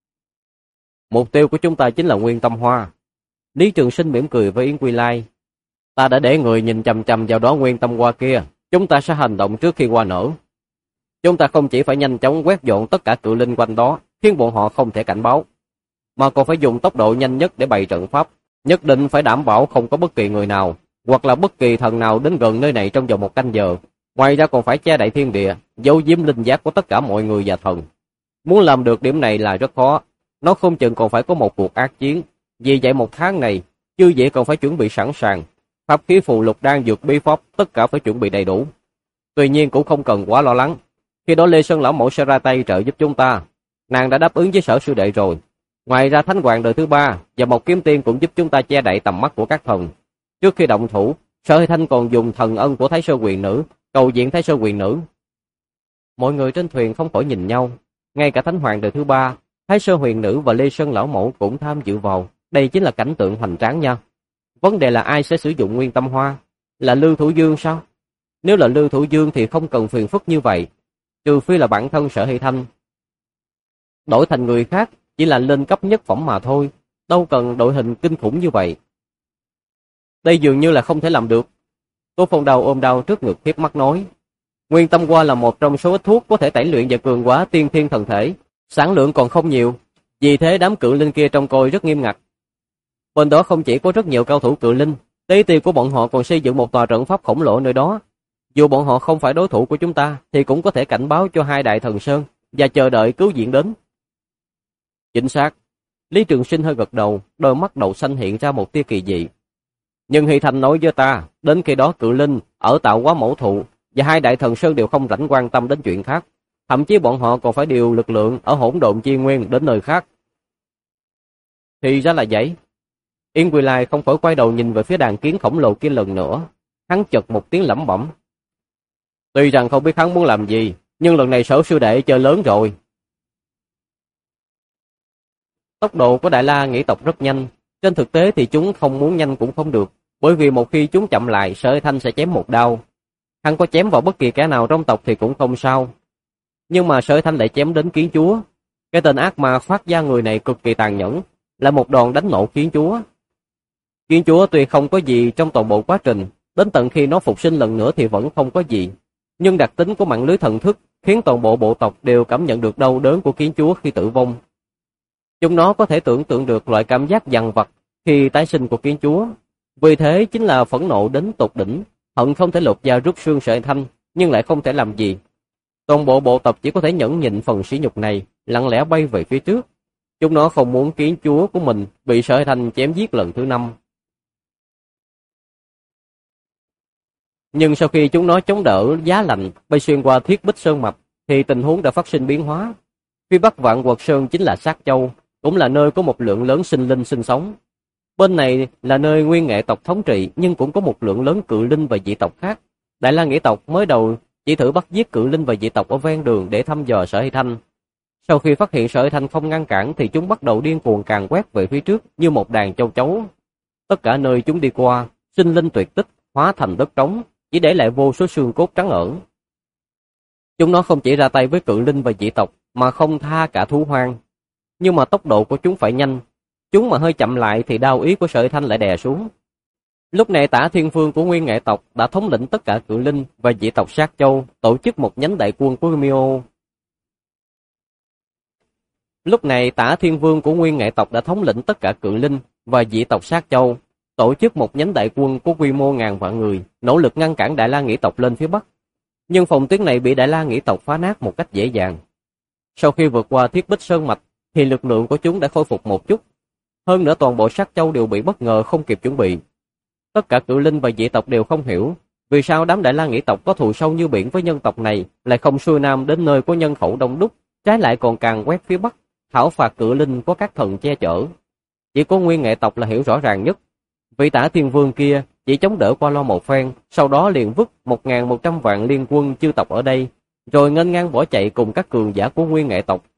Mục tiêu của chúng ta chính là Nguyên Tâm Hoa. Lý Trường Sinh mỉm cười với Yến Quy Lai. Ta đã để người nhìn chằm chằm vào đó Nguyên Tâm Hoa kia, chúng ta sẽ hành động trước khi hoa nở. Chúng ta không chỉ phải nhanh chóng quét dọn tất cả cự linh quanh đó, khiến bọn họ không thể cảnh báo, mà còn phải dùng tốc độ nhanh nhất để bày trận pháp, nhất định phải đảm bảo không có bất kỳ người nào, hoặc là bất kỳ thần nào đến gần nơi này trong vòng 1 canh giờ. Ngoài ra còn phải che đậy thiên địa, giấu giếm linh giác của tất cả mọi người và thần. Muốn làm được điểm này là rất khó, nó không chừng còn phải có một cuộc ác chiến. Vì vậy 1 tháng này, chư dễ còn phải chuẩn bị sẵn sàng, pháp khí phù lục đan dược bí pháp tất cả phải chuẩn bị đầy đủ. Tuy nhiên cũng không cần quá lo lắng, khi đó Lê Sơn lão mẫu sẽ ra tay trợ giúp chúng ta. Nàng đã đáp ứng với Sở sư đệ rồi. Ngoài ra Thánh Hoàng đời thứ 3 và Mộc Kiếm Tiên cũng giúp chúng ta che đậy tầm mắt của các thần. Trước khi động thủ, Sở Hy Thanh còn dùng thần ân của Thái Sơ Quyền Nữ cầu diện Thái Sơ Quyền Nữ. Mọi người trên thuyền không khỏi nhìn nhau, ngay cả Thánh Hoàng đời thứ 3, Thái Sơ Huyền Nữ và Lê Sơn lão mẫu cũng tham dự vào. Đây chính là cảnh tượng hoành tráng nha. Vấn đề là ai sẽ sử dụng Nguyên Tâm Hoa? Là Lư Thủ Dương sao? Nếu là Lư Thủ Dương thì không cần phiền phức như vậy, trừ phi là bản thân Sở Hy Thanh. Đổi thành người khác chỉ là lên cấp nhất phẩm mà thôi, đâu cần đội hình kinh khủng như vậy. Đây dường như là không thể làm được. Tô Phong Đào ôm đau trước ngực hiếp mắt nói. Nguyên Tâm Hoa là một trong số ít thuốc có thể tẩy luyện và cường hóa tiên thiên thần thể, sản lượng còn không nhiều, vì thế đám cự linh kia trông coi rất nghiêm ngặt. Bên đó không chỉ có rất nhiều cao thủ cự linh, tế tiêu của bọn họ còn xây dựng một tòa trận pháp khổng lồ nơi đó. Dù bọn họ không phải đối thủ của chúng ta, thì cũng có thể cảnh báo cho 2 đại thần sơn và chờ đợi cứu viện đến. Chính xác. Lý Trường Sinh hơi gật đầu, đôi mắt đậu xanh hiện ra một tia kỳ dị. Nhưng Hy Thanh nói với ta, đến khi đó cự linh ở tạo hóa mẫu thụ và 2 đại thần sơn đều không rảnh quan tâm đến chuyện khác, thậm chí bọn họ còn phải điều lực lượng ở hỗn độn chi nguyên đến nơi khác. Thì ra là vậy. Yên Quỳ Lai không khỏi quay đầu nhìn về phía đàn kiến khổng lồ kia lần nữa, hắn chợt một tiếng lẩm bẩm. Tuy rằng không biết hắn muốn làm gì, nhưng lần này Sở sư đệ chơi lớn rồi. Tốc độ của Đại La nghĩ tộc rất nhanh, trên thực tế thì chúng không muốn nhanh cũng không được, bởi vì một khi chúng chậm lại, Sở Thanh sẽ chém một đao. Hắn có chém vào bất kỳ kẻ nào trong tộc thì cũng không sao. Nhưng mà Sở Thanh lại chém đến Kiến Chúa. Cái tên ác ma phát ra người này cực kỳ tàn nhẫn, là một đòn đánh nổ Kiến Chúa. Kiến Chúa tuy không có gì trong toàn bộ quá trình, đến tận khi nó phục sinh lần nữa thì vẫn không có gì. Nhưng đặc tính của mạng lưới thần thức khiến toàn bộ bộ tộc đều cảm nhận được đau đớn của Kiến Chúa khi tử vong. Chúng nó có thể tưởng tượng được loại cảm giác dằn vặt khi tái sinh của Kiến Chúa. Vì thế chính là phẫn nộ đến tột đỉnh, hận không thể lột da rút xương Sở Thanh, nhưng lại không thể làm gì. Toàn bộ bộ tộc chỉ có thể nhẫn nhịn phần sỉ nhục này, lặng lẽ bay về phía trước. Chúng nó không muốn Kiến Chúa của mình bị Sở Thanh chém giết lần thứ 5. Nhưng sau khi chúng nó chống đỡ giá lạnh bay xuyên qua thiết bích sơn mạch thì tình huống đã phát sinh biến hóa. Phía bắc Vạn Quật Sơn chính là Sát Châu, cũng là nơi có một lượng lớn sinh linh sinh sống. Bên này là nơi Nguyên Nghệ tộc thống trị, nhưng cũng có một lượng lớn cự linh và dị tộc khác. Đại La Nghĩ tộc mới đầu chỉ thử bắt giết cự linh và dị tộc ở ven đường để thăm dò Sở Hy Thanh. Sau khi phát hiện Sở Hy Thanh không ngăn cản thì chúng bắt đầu điên cuồng càn quét về phía trước như một đàn châu chấu. Tất cả nơi chúng đi qua, sinh linh tuyệt tích, hóa thành đất trống, chỉ để lại vô số xương cốt trắng ẩn. Chúng nó không chỉ ra tay với cự linh và dị tộc mà không tha cả thú hoang. Nhưng mà tốc độ của chúng phải nhanh, chúng mà hơi chậm lại thì đao ý của Sở Hy Thanh lại đè xuống. Lúc này Tả Thiên Vương của Nguyên Nghệ tộc đã thống lĩnh tất cả cự linh và dị tộc Sát Châu, tổ chức một nhánh đại quân của Miêu. Lúc này Tả Thiên Vương của Nguyên Nghệ tộc đã thống lĩnh tất cả cự linh và dị tộc Sát Châu, tổ chức một nhánh đại quân có quy mô ngàn vạn người, nỗ lực ngăn cản Đại La Nghĩ tộc lên phía bắc. Nhưng phòng tuyến này bị Đại La Nghĩ tộc phá nát một cách dễ dàng. Sau khi vượt qua Thiết Bích Sơn mạch thì lực lượng của chúng đã khôi phục một chút. Hơn nữa toàn bộ Sát Châu đều bị bất ngờ không kịp chuẩn bị. Tất cả cự linh và dị tộc đều không hiểu vì sao đám Đại La Nghĩ tộc có thù sâu như biển với nhân tộc này lại không xuôi nam đến nơi có nhân khẩu đông đúc, trái lại còn càng quét phía bắc, thảo phạt cự linh có các thần che chở. Chỉ có Nguyên Nghệ tộc là hiểu rõ ràng nhất. Vị Tả Thiên Vương kia chỉ chống đỡ qua lo một phen, sau đó liền vứt 1.100 vạn liên quân chư tộc ở đây, rồi nghênh ngang bỏ chạy cùng các cường giả của Nguyên Nghệ tộc.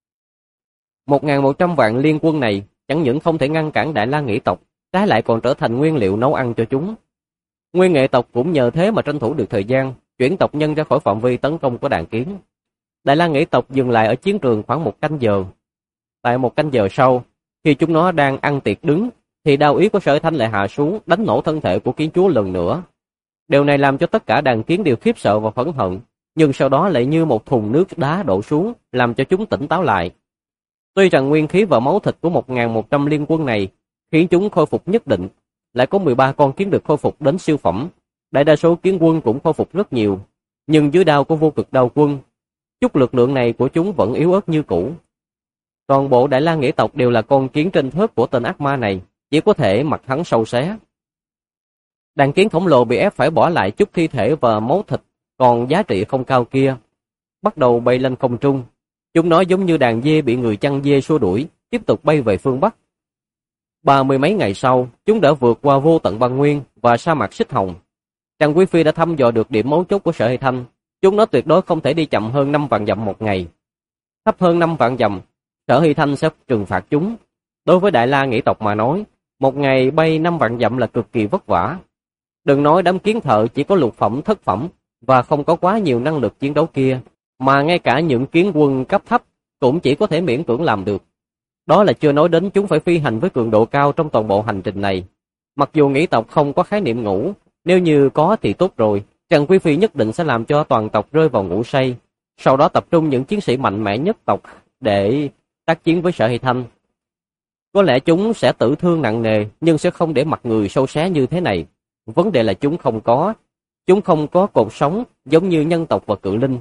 1.100 vạn liên quân này chẳng những không thể ngăn cản Đại La Nghĩ tộc, trái lại còn trở thành nguyên liệu nấu ăn cho chúng. Nguyên Nghệ tộc cũng nhờ thế mà tranh thủ được thời gian, chuyển tộc nhân ra khỏi phạm vi tấn công của đàn kiến. Đại La Nghĩ tộc dừng lại ở chiến trường khoảng 1 canh giờ. Tại 1 canh giờ sau, khi chúng nó đang ăn tiệc đứng, thì đao ý của Sở Hy Thanh lại hạ xuống, đánh nổ thân thể của kiến chúa lần nữa. Điều này làm cho tất cả đàn kiến đều khiếp sợ và phẫn hận, nhưng sau đó lại như một thùng nước đá đổ xuống, làm cho chúng tỉnh táo lại. Tuy rằng nguyên khí và máu thịt của 1.100 liên quân này khiến chúng khôi phục nhất định, lại có 13 con kiến được khôi phục đến siêu phẩm, đại đa số kiến quân cũng khôi phục rất nhiều, nhưng dưới đao của Vô Cực Đao Quân, chút lực lượng này của chúng vẫn yếu ớt như cũ. Toàn bộ Đại La Nghĩ tộc đều là con kiến trên thớt của tên ác ma này, chỉ có thể mặc hắn sâu xé. Đàn kiến khổng lồ bị ép phải bỏ lại chút thi thể và máu thịt còn giá trị không cao kia, bắt đầu bay lên không trung. Chúng nó giống như đàn dê bị người chăn dê xua đuổi, tiếp tục bay về phương Bắc. 30 mấy ngày sau, chúng đã vượt qua vô tận băng nguyên và sa mạc xích hồng. Trần Quý Phi đã thăm dò được điểm mấu chốt của Sở Hy Thanh. Chúng nó tuyệt đối không thể đi chậm hơn 5 vạn dặm một ngày. Thấp hơn 5 vạn dặm, Sở Hy Thanh sẽ trừng phạt chúng. Đối với Đại La Nghĩ tộc mà nói, một ngày bay 5 vạn dặm là cực kỳ vất vả. Đừng nói đám kiến thợ chỉ có lục phẩm thất phẩm và không có quá nhiều năng lực chiến đấu kia, mà ngay cả những kiến quân cấp thấp cũng chỉ có thể miễn cưỡng làm được. Đó là chưa nói đến chúng phải phi hành với cường độ cao trong toàn bộ hành trình này. Mặc dù Nghĩ tộc không có khái niệm ngủ, nếu như có thì tốt rồi, Trần Quý Phi nhất định sẽ làm cho toàn tộc rơi vào ngủ say, sau đó tập trung những chiến sĩ mạnh mẽ nhất tộc để tác chiến với Sở Hy Thanh. Có lẽ chúng sẽ tử thương nặng nề, nhưng sẽ không để mặt người sâu xé như thế này. Vấn đề là chúng không có cột sống giống như nhân tộc và cự linh.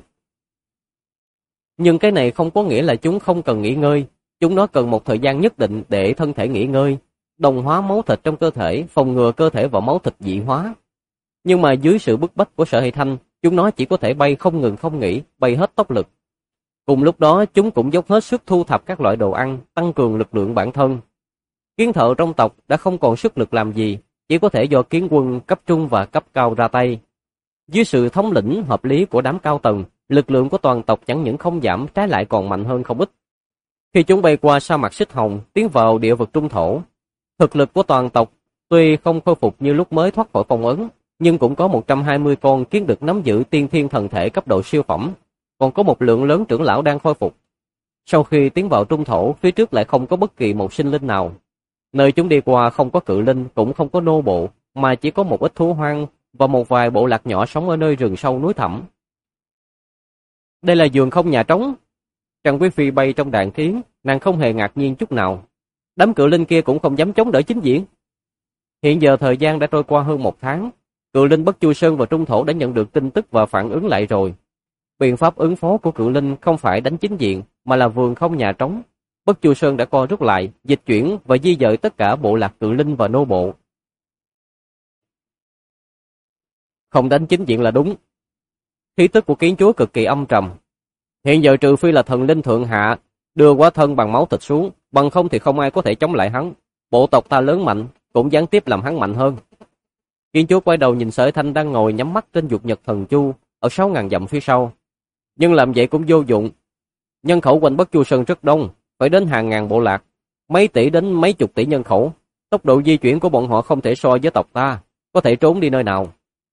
Nhưng cái này không có nghĩa là chúng không cần nghỉ ngơi. Chúng nó cần một thời gian nhất định để thân thể nghỉ ngơi, đồng hóa máu thịt trong cơ thể, phòng ngừa cơ thể và máu thịt dị hóa. Nhưng mà dưới sự bức bách của Sở Hy Thanh, chúng nó chỉ có thể bay không ngừng không nghỉ, bay hết tốc lực. Cùng lúc đó, chúng cũng dốc hết sức thu thập các loại đồ ăn, tăng cường lực lượng bản thân. Kiến thợ trong tộc đã không còn sức lực làm gì, chỉ có thể do kiến quân cấp trung và cấp cao ra tay. Dưới sự thống lĩnh hợp lý của đám cao tầng, lực lượng của toàn tộc chẳng những không giảm, trái lại còn mạnh hơn không ít. Khi chúng bay qua sa mạc xích hồng, tiến vào địa vực trung thổ, thực lực của toàn tộc tuy không khôi phục như lúc mới thoát khỏi phong ấn, nhưng cũng có 120 con kiến được nắm giữ tiên thiên thần thể cấp độ siêu phẩm, còn có một lượng lớn trưởng lão đang khôi phục. Sau khi tiến vào trung thổ, phía trước lại không có bất kỳ một sinh linh nào. Nơi chúng đi qua không có cự linh, cũng không có nô bộ, mà chỉ có một ít thú hoang và một vài bộ lạc nhỏ sống ở nơi rừng sâu núi thẳm. Đây là vườn không nhà trống. Trần Quý Phi bay trong đàn kiến, nàng không hề ngạc nhiên chút nào. Đám cự linh kia cũng không dám chống đỡ chính diện. Hiện giờ thời gian đã trôi qua hơn 1 tháng, cự linh Bất Chu Sơn và Trung Thổ đã nhận được tin tức và phản ứng lại rồi. Biện pháp ứng phó của cự linh không phải đánh chính diện, mà là vườn không nhà trống. Bất Chu Sơn đã co rút lại, dịch chuyển và di dời tất cả bộ lạc cự linh và nô bộ. Không đánh chính diện là đúng. Khí tức của kiến chúa cực kỳ âm trầm. Hiện giờ trừ phi là thần linh thượng hạ đưa quá thân bằng máu thịt xuống, bằng không thì không ai có thể chống lại hắn. Bộ tộc ta lớn mạnh, cũng gián tiếp làm hắn mạnh hơn. Kiến chúa quay đầu nhìn Sở Thanh đang ngồi nhắm mắt trên dục nhật thần chu ở 6.000 dặm phía sau. Nhưng làm vậy cũng vô dụng. Nhân khẩu quanh Bất Chu Sơn rất đông, phải đến hàng ngàn bộ lạc, mấy tỷ đến mấy chục tỷ nhân khẩu. Tốc độ di chuyển của bọn họ không thể so với tộc ta, có thể trốn đi nơi nào.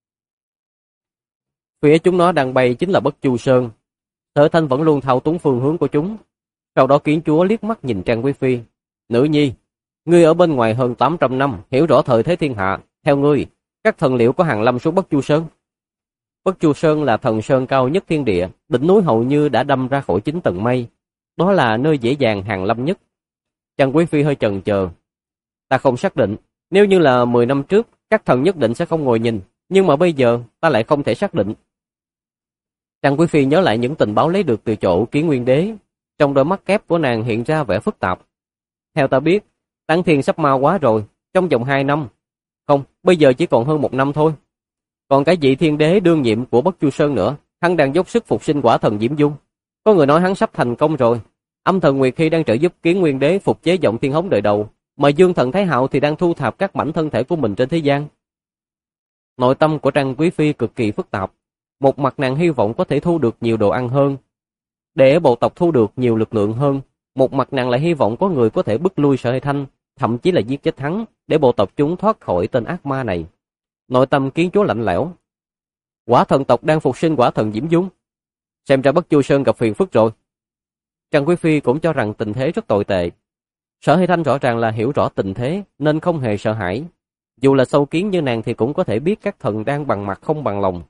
Phía chúng nó đang bay chính là Bất Chu Sơn. Sở Thanh vẫn luôn thao túng phương hướng của chúng. Sau đó kiến chúa liếc mắt nhìn Trang Quý Phi. Nữ nhi, ngươi ở bên ngoài hơn 800 năm, hiểu rõ thời thế thiên hạ. Theo ngươi, các thần liệu có hàng lâm xuống Bất Chu Sơn? Bất Chu Sơn là thần sơn cao nhất thiên địa, đỉnh núi hầu như đã đâm ra khỏi 9 tầng mây. Đó là nơi dễ dàng hàng lâm nhất. Trang Quý Phi hơi chần chờ. Ta không xác định, nếu như là 10 năm trước, các thần nhất định sẽ không ngồi nhìn, nhưng mà bây giờ ta lại không thể xác định. Trang Quý Phi nhớ lại những tình báo lấy được từ chỗ Kiến Nguyên Đế, trong đôi mắt kép của nàng hiện ra vẻ phức tạp. Theo ta biết, Táng Thiên sắp ma quá rồi, trong vòng 2 năm. Không, bây giờ chỉ còn hơn 1 năm thôi. Còn cái vị thiên đế đương nhiệm của Bất Chu Sơn nữa, hắn đang dốc sức phục sinh quả thần Diễm Dung. Có người nói hắn sắp thành công rồi. Âm thần Nguyệt Khi đang trợ giúp Kiến Nguyên Đế phục chế giọng thiên hống đời đầu, mà Dương thần Thái Hạo thì đang thu thập các mảnh thân thể của mình trên thế gian. Nội tâm của Trang Quý Phi cực kỳ phức tạp. Một mặt nàng hy vọng có thể thu được nhiều đồ ăn hơn, để bộ tộc thu được nhiều lực lượng hơn. Một mặt nàng lại hy vọng có người có thể bức lui Sở Hải Thanh, thậm chí là giết chết hắn, để bộ tộc chúng thoát khỏi tên ác ma này. Nội tâm kiến chúa lạnh lẽo. Quả thần tộc đang phục sinh quả thần Diễm Dung. Xem ra Bất Chu Sơn gặp phiền phức rồi. Trang Quý Phi cũng cho rằng tình thế rất tồi tệ. Sở Hải Thanh rõ ràng là hiểu rõ tình thế nên không hề sợ hãi. Dù là sâu kiến như nàng thì cũng có thể biết các thần đang bằng mặt không bằng lòng.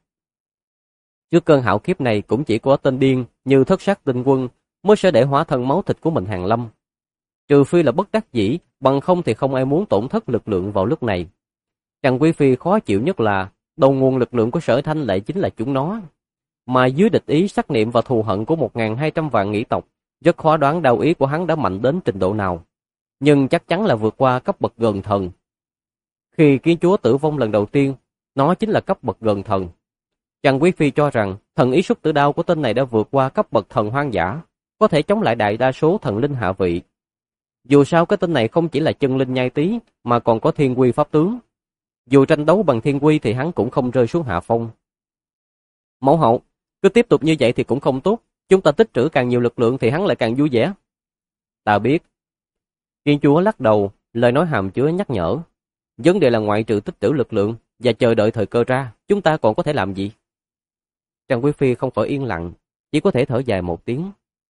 Trước cơn hạo kiếp này cũng chỉ có tên điên như Thất Sát Tinh Quân mới sẽ để hóa thân máu thịt của mình hàng lâm. Trừ phi là bất đắc dĩ, bằng không thì không ai muốn tổn thất lực lượng vào lúc này. Trang Quý Phi khó chịu nhất là đầu nguồn lực lượng của Sở Thanh lại chính là chúng nó. Mà dưới địch ý, sắc niệm và thù hận của 1.200 vạn nghĩ tộc, rất khó đoán đạo ý của hắn đã mạnh đến trình độ nào. Nhưng chắc chắn là vượt qua cấp bậc gần thần. Khi kiến chúa tử vong lần đầu tiên, nó chính là cấp bậc gần thần. Trang Quý Phi cho rằng thần ý xúc tử đao của tên này đã vượt qua cấp bậc thần hoang dã, có thể chống lại đại đa số thần linh hạ vị. Dù sao cái tên này không chỉ là chân linh nhai tí, mà còn có thiên quy pháp tướng. Dù tranh đấu bằng thiên quy thì hắn cũng không rơi xuống hạ phong. Mẫu hậu, cứ tiếp tục như vậy thì cũng không tốt. Chúng ta tích trữ càng nhiều lực lượng thì hắn lại càng vui vẻ. Ta biết. Kiến chúa lắc đầu, lời nói hàm chứa nhắc nhở. Vấn đề là ngoại trừ tích trữ lực lượng và chờ đợi thời cơ ra, chúng ta còn có thể làm gì? Trang Quý Phi không khỏi yên lặng, chỉ có thể thở dài một tiếng.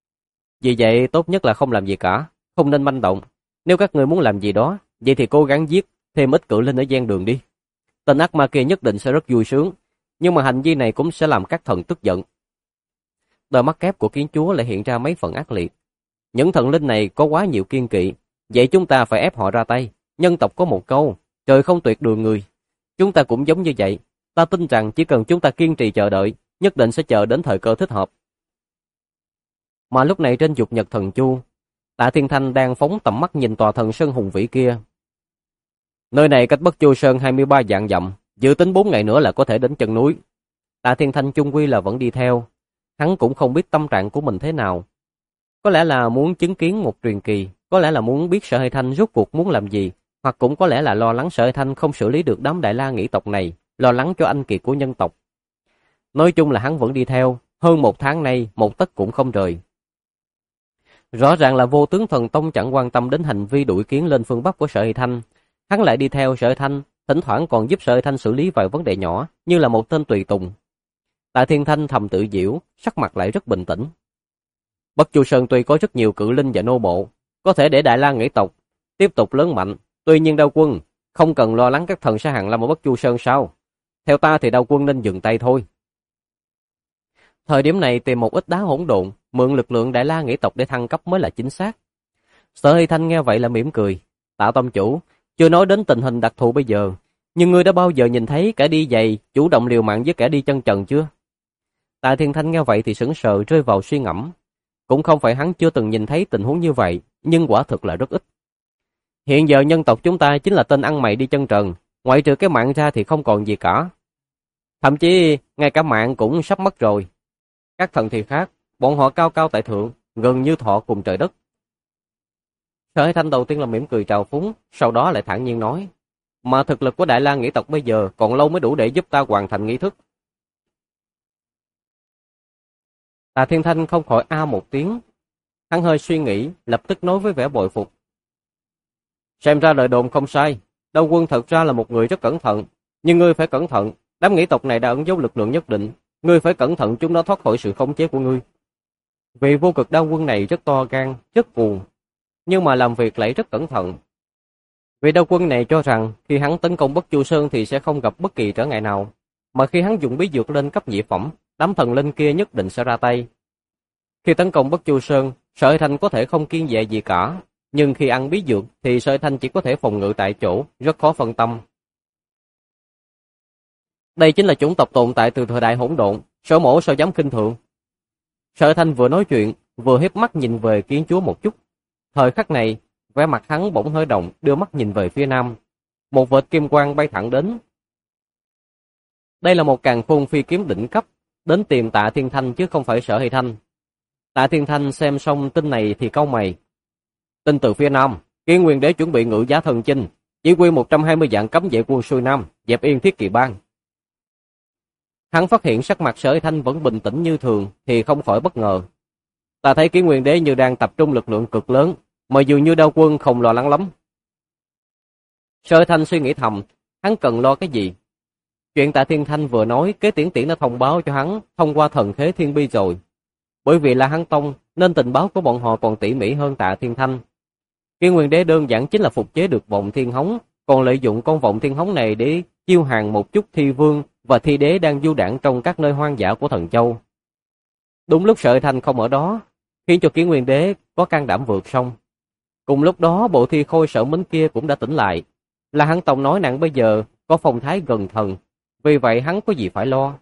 Vì vậy tốt nhất là không làm gì cả, không nên manh động. Nếu các người muốn làm gì đó, vậy thì cố gắng giết thêm ít cự linh ở gian đường đi. Tên ác ma kia nhất định sẽ rất vui sướng, nhưng mà hành vi này cũng sẽ làm các thần tức giận. Đôi mắt kép của kiến chúa lại hiện ra mấy phần ác liệt. Những thần linh này có quá nhiều kiên kỵ, vậy chúng ta phải ép họ ra tay. Nhân tộc có một câu, trời không tuyệt đường người. Chúng ta cũng giống như vậy, ta tin rằng chỉ cần chúng ta kiên trì chờ đợi, nhất định sẽ chờ đến thời cơ thích hợp. Mà lúc này trên dục nhật thần chu, Tạ Thiên Thanh đang phóng tầm mắt nhìn tòa thần sơn hùng vĩ kia. Nơi này cách Bất Chu Sơn 23 vạn dặm, dự tính 4 ngày nữa là có thể đến chân núi. Tạ Thiên Thanh chung quy là vẫn đi theo. Hắn cũng không biết tâm trạng của mình thế nào. Có lẽ là muốn chứng kiến một truyền kỳ, có lẽ là muốn biết Sở Hải Thanh rốt cuộc muốn làm gì, hoặc cũng có lẽ là lo lắng Sở Hải Thanh không xử lý được đám Đại La nghĩ tộc này, lo lắng cho anh kiệt của nhân tộc. Nói chung là hắn vẫn đi theo, hơn 1 tháng nay, một tấc cũng không rời. Rõ ràng là Vô Tướng Thần Tông chẳng quan tâm đến hành vi đuổi kiến lên phương Bắc của Sở Hải Thanh. Hắn lại đi theo Sở Hải Thanh, thỉnh thoảng còn giúp Sở Hải Thanh xử lý vài vấn đề nhỏ, như là một tên tùy tùng. Tạ Thiên Thanh thầm tự giễu, sắc mặt lại rất bình tĩnh. Bất Chu Sơn tuy có rất nhiều cự linh và nô bộ, có thể để Đại La nghĩ tộc tiếp tục lớn mạnh, tuy nhiên Đao Quân không cần lo lắng các thần sẽ hàng lâm ở Bất Chu Sơn sao? Theo ta thì Đao Quân nên dừng tay thôi. Thời điểm này tìm một ít đá hỗn độn, mượn lực lượng Đại La nghĩ tộc để thăng cấp mới là chính xác. Sở Hải Thanh nghe vậy là mỉm cười. Tạ tông chủ, chưa nói đến tình hình đặc thù bây giờ, nhưng ngươi đã bao giờ nhìn thấy kẻ đi giày chủ động liều mạng với kẻ đi chân trần chưa? Tạ Thiên Thanh nghe vậy thì sững sờ rơi vào suy ngẫm. Cũng không phải hắn chưa từng nhìn thấy tình huống như vậy, nhưng quả thực là rất ít. Hiện giờ nhân tộc chúng ta chính là tên ăn mày đi chân trần, ngoại trừ cái mạng ra thì không còn gì cả. Thậm chí ngay cả mạng cũng sắp mất rồi. Các thần thì khác, bọn họ cao cao tại thượng, gần như thọ cùng trời đất. Sở Hải Thanh đầu tiên là mỉm cười trào phúng, sau đó lại thản nhiên nói, mà thực lực của Đại La Nghĩ tộc bây giờ còn lâu mới đủ để giúp ta hoàn thành nghi thức. Tạ Thiên Thanh không khỏi a một tiếng. Hắn hơi suy nghĩ, lập tức nói với vẻ bội phục. Xem ra lời đồn không sai, Đao Quân thật ra là một người rất cẩn thận, nhưng ngươi phải cẩn thận, đám nghĩ tộc này đã ẩn giấu lực lượng nhất định, ngươi phải cẩn thận chúng nó thoát khỏi sự khống chế của ngươi. Vì Vô Cực Đao Quân này rất to gan, rất cuồng, nhưng mà làm việc lại rất cẩn thận. Vị Đao Quân này cho rằng khi hắn tấn công Bất Chu Sơn thì sẽ không gặp bất kỳ trở ngại nào, mà khi hắn dùng bí dược lên cấp nhị phẩm, đám thần linh kia nhất định sẽ ra tay. Khi tấn công Bất Chu Sơn, Sở Hải Thanh có thể không kiêng dè gì cả, nhưng khi ăn bí dược thì Sở Hải Thanh chỉ có thể phòng ngự tại chỗ, rất khó phân tâm. Đây chính là chủng tộc tồn tại từ thời đại hỗn độn, Sở Mỗ sao dám khinh thường. Sở Hải Thanh vừa nói chuyện, vừa hiếp mắt nhìn về Kiến Chúa một chút. Thời khắc này, vẻ mặt hắn bỗng hơi động, đưa mắt nhìn về phía nam. Một vệt kim quang bay thẳng đến. Đây là một càn khôn phi kiếm đỉnh cấp, đến tìm Tạ Thiên Thanh chứ không phải Sở Hải Thanh. Tạ Thiên Thanh xem xong tin này thì cau mày. Tin từ phía nam, Kiên Nguyên Đế chuẩn bị ngự giá thần chinh, chỉ huy 120 vạn cấm vệ quân xuôi nam, dẹp yên Thiết Kỵ Bang. Hắn phát hiện sắc mặt Sở Hải Thanh vẫn bình tĩnh như thường thì không khỏi bất ngờ. Ta thấy Kiên Nguyên Đế như đang tập trung lực lượng cực lớn, mà dường như Đao Quân không lo lắng lắm. Sở Hải Thanh suy nghĩ thầm, hắn cần lo cái gì? Chuyện Tạ Thiên Thanh vừa nói, Kế Tiễn Tiễn đã thông báo cho hắn thông qua thần khế thiên bi rồi. Bởi vì là hắn tông, nên tình báo của bọn họ còn tỉ mỉ hơn Tạ Thiên Thanh. Kiên Nguyên Đế đơn giản chính là phục chế được vọng thiên hống, còn lợi dụng con vọng thiên hống này để chiêu hàng một chút thi vương và thi đế đang du đãng trong các nơi hoang dã của Thần Châu. Đúng lúc Sở Hải Thanh không ở đó, khiến cho Kiên Nguyên Đế có can đảm vượt sông. Cùng lúc đó bộ thi khôi Sở Mính kia cũng đã tỉnh lại. Là hắn tông nói nặng bây giờ có phong thái gần thần, vì vậy hắn có gì phải lo.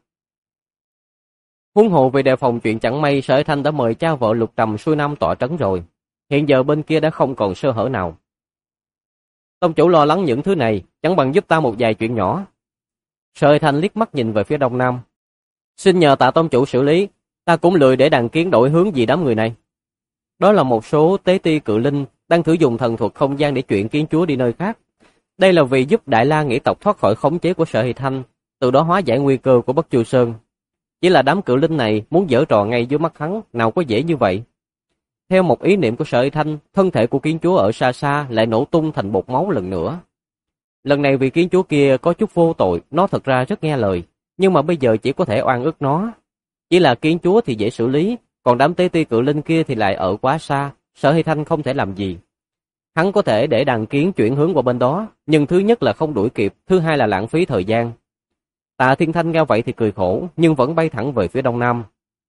Huống hồ vì đề phòng chuyện chẳng may, Sở Hải Thanh đã mời cha vợ Lục Trầm xuôi nam tọa trấn rồi. Hiện giờ bên kia đã không còn sơ hở nào. Tông chủ lo lắng những thứ này, chẳng bằng giúp ta một vài chuyện nhỏ. Sở Hải Thanh liếc mắt nhìn về phía đông nam. Xin nhờ Tạ tông chủ xử lý, ta cũng lười để đàn kiến đổi hướng gì đám người này. Đó là một số tế ti cự linh đang thử dùng thần thuật không gian để chuyển Kiến Chúa đi nơi khác. Đây là vì giúp Đại La Nghĩ tộc thoát khỏi khống chế của Sở Hải Thanh, từ đó hóa giải nguy cơ của Bất Chu Sơn. Chỉ là đám cự linh này muốn giở trò ngay dưới mắt hắn, nào có dễ như vậy. Theo một ý niệm của Sở Hải Thanh, thân thể của Kiến Chúa ở xa xa lại nổ tung thành bột máu lần nữa. Lần này vì Kiến Chúa kia có chút vô tội, nó thật ra rất nghe lời, nhưng mà bây giờ chỉ có thể oan ức nó. Chỉ là Kiến Chúa thì dễ xử lý, còn đám tế ti cự linh kia thì lại ở quá xa, Sở Hải Thanh không thể làm gì. Hắn có thể để đàn kiến chuyển hướng qua bên đó, nhưng thứ nhất là không đuổi kịp, thứ hai là lãng phí thời gian. Tạ Thiên Thanh nghe vậy thì cười khổ, nhưng vẫn bay thẳng về phía đông nam.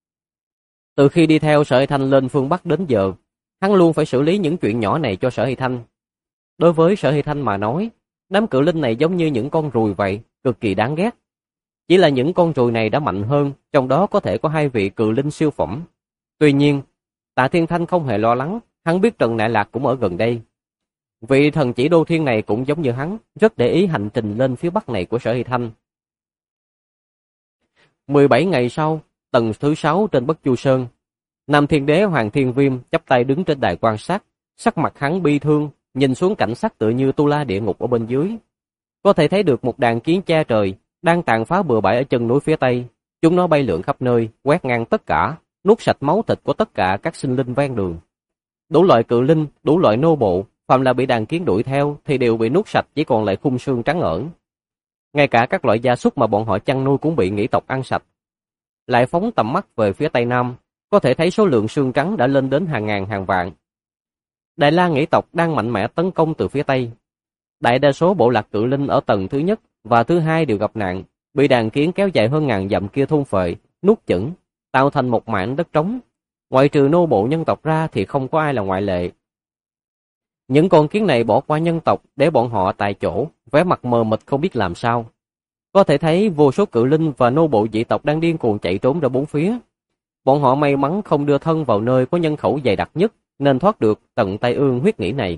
Từ khi đi theo Sở Hải Thanh lên phương Bắc đến giờ, hắn luôn phải xử lý những chuyện nhỏ này cho Sở Hải Thanh. Đối với Sở Hải Thanh mà nói, đám cự linh này giống như những con ruồi vậy, cực kỳ đáng ghét. Chỉ là những con ruồi này đã mạnh hơn, trong đó có thể có 2 vị cự linh siêu phẩm. Tuy nhiên, Tạ Thiên Thanh không hề lo lắng, hắn biết Trần Đại Lạc cũng ở gần đây. Vị thần chỉ đô thiên này cũng giống như hắn, rất để ý hành trình lên phía bắc này của Sở Hải Thanh. 17 ngày sau, tầng thứ 6 trên Bất Chu Sơn, Nam Thiên Đế Hoàng Thiên Viêm chắp tay đứng trên đài quan sát, sắc mặt hắn bi thương, nhìn xuống cảnh sắc tựa như tu la địa ngục ở bên dưới. Có thể thấy được một đàn kiến che trời đang tàn phá bừa bãi ở chân núi phía tây, chúng nó bay lượn khắp nơi, quét ngang tất cả, nuốt sạch máu thịt của tất cả các sinh linh ven đường. Đủ loại cự linh, đủ loại nô bộ, phàm là bị đàn kiến đuổi theo thì đều bị nuốt sạch, chỉ còn lại khung xương trắng ởn. Ngay cả các loại gia súc mà bọn họ chăn nuôi cũng bị nghĩ tộc ăn sạch. Lại phóng tầm mắt về phía tây nam, có thể thấy số lượng xương trắng đã lên đến hàng ngàn hàng vạn. Đại La Nghĩ tộc đang mạnh mẽ tấn công từ phía tây. Đại đa số bộ lạc cự linh ở tầng thứ nhất và thứ hai đều gặp nạn, bị đàn kiến kéo dài hơn ngàn dặm kia thôn phệ, nuốt chửng, tạo thành một mảng đất trống. Ngoại trừ nô bộ nhân tộc ra thì không có ai là ngoại lệ. Những con kiến này bỏ qua nhân tộc để bọn họ tại chỗ, vẻ mặt mờ mịt không biết làm sao. Có thể thấy vô số cự linh và nô bộ dị tộc đang điên cuồng chạy trốn ra bốn phía. Bọn họ may mắn không đưa thân vào nơi có nhân khẩu dày đặc nhất, nên thoát được tận tay ương huyết nghĩ này.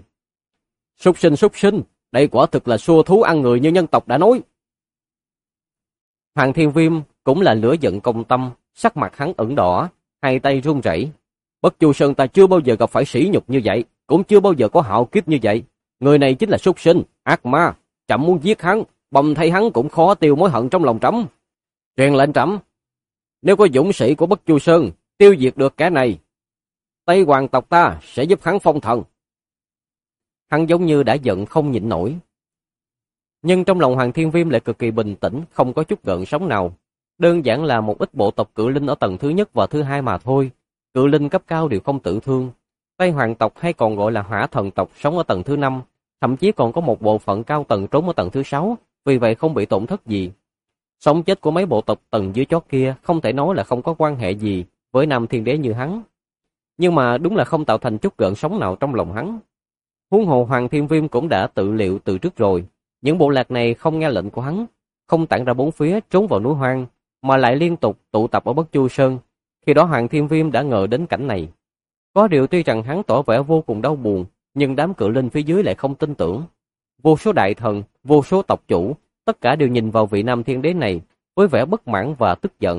Súc sinh, đây quả thực là xua thú ăn người như nhân tộc đã nói. Hoàng Thiên Viêm cũng là lửa giận công tâm, sắc mặt hắn ửng đỏ, hai tay run rẩy. Bất Chu Sơn ta chưa bao giờ gặp phải sỉ nhục như vậy, cũng chưa bao giờ có hạo kiếp như vậy. Người này chính là súc sinh, ác ma, trẫm muốn giết hắn, bầm thay hắn cũng khó tiêu mối hận trong lòng trẫm. Truyền lệnh trẫm, nếu có dũng sĩ của Bất Chu Sơn tiêu diệt được kẻ này, Tây Hoàng tộc ta sẽ giúp hắn phong thần. Hắn giống như đã giận không nhịn nổi. Nhưng trong lòng Hoàng Thiên Viêm lại cực kỳ bình tĩnh, không có chút gợn sóng nào. Đơn giản là một ít bộ tộc cự linh ở tầng thứ nhất và thứ hai mà thôi. Cự linh cấp cao đều không tự thương. Tây Hoàng tộc hay còn gọi là hỏa thần tộc sống ở tầng thứ 5, thậm chí còn có một bộ phận cao tầng trốn ở tầng thứ 6, vì vậy không bị tổn thất gì. Sống chết của mấy bộ tộc tầng dưới chót kia không thể nói là không có quan hệ gì với Nam Thiên Đế như hắn. Nhưng mà đúng là không tạo thành chút gợn sóng nào trong lòng hắn. Huống hồ Hoàng Thiên Viêm cũng đã tự liệu từ trước rồi. Những bộ lạc này không nghe lệnh của hắn, không tản ra bốn phía trốn vào núi hoang, mà lại liên tục tụ tập ở Bất Chu Sơn. Khi đó Hoàng Thiên Viêm đã ngờ đến cảnh này. Có điều tuy rằng hắn tỏ vẻ vô cùng đau buồn, nhưng đám cự linh phía dưới lại không tin tưởng. Vô số đại thần, vô số tộc chủ, tất cả đều nhìn vào vị Nam Thiên Đế này với vẻ bất mãn và tức giận.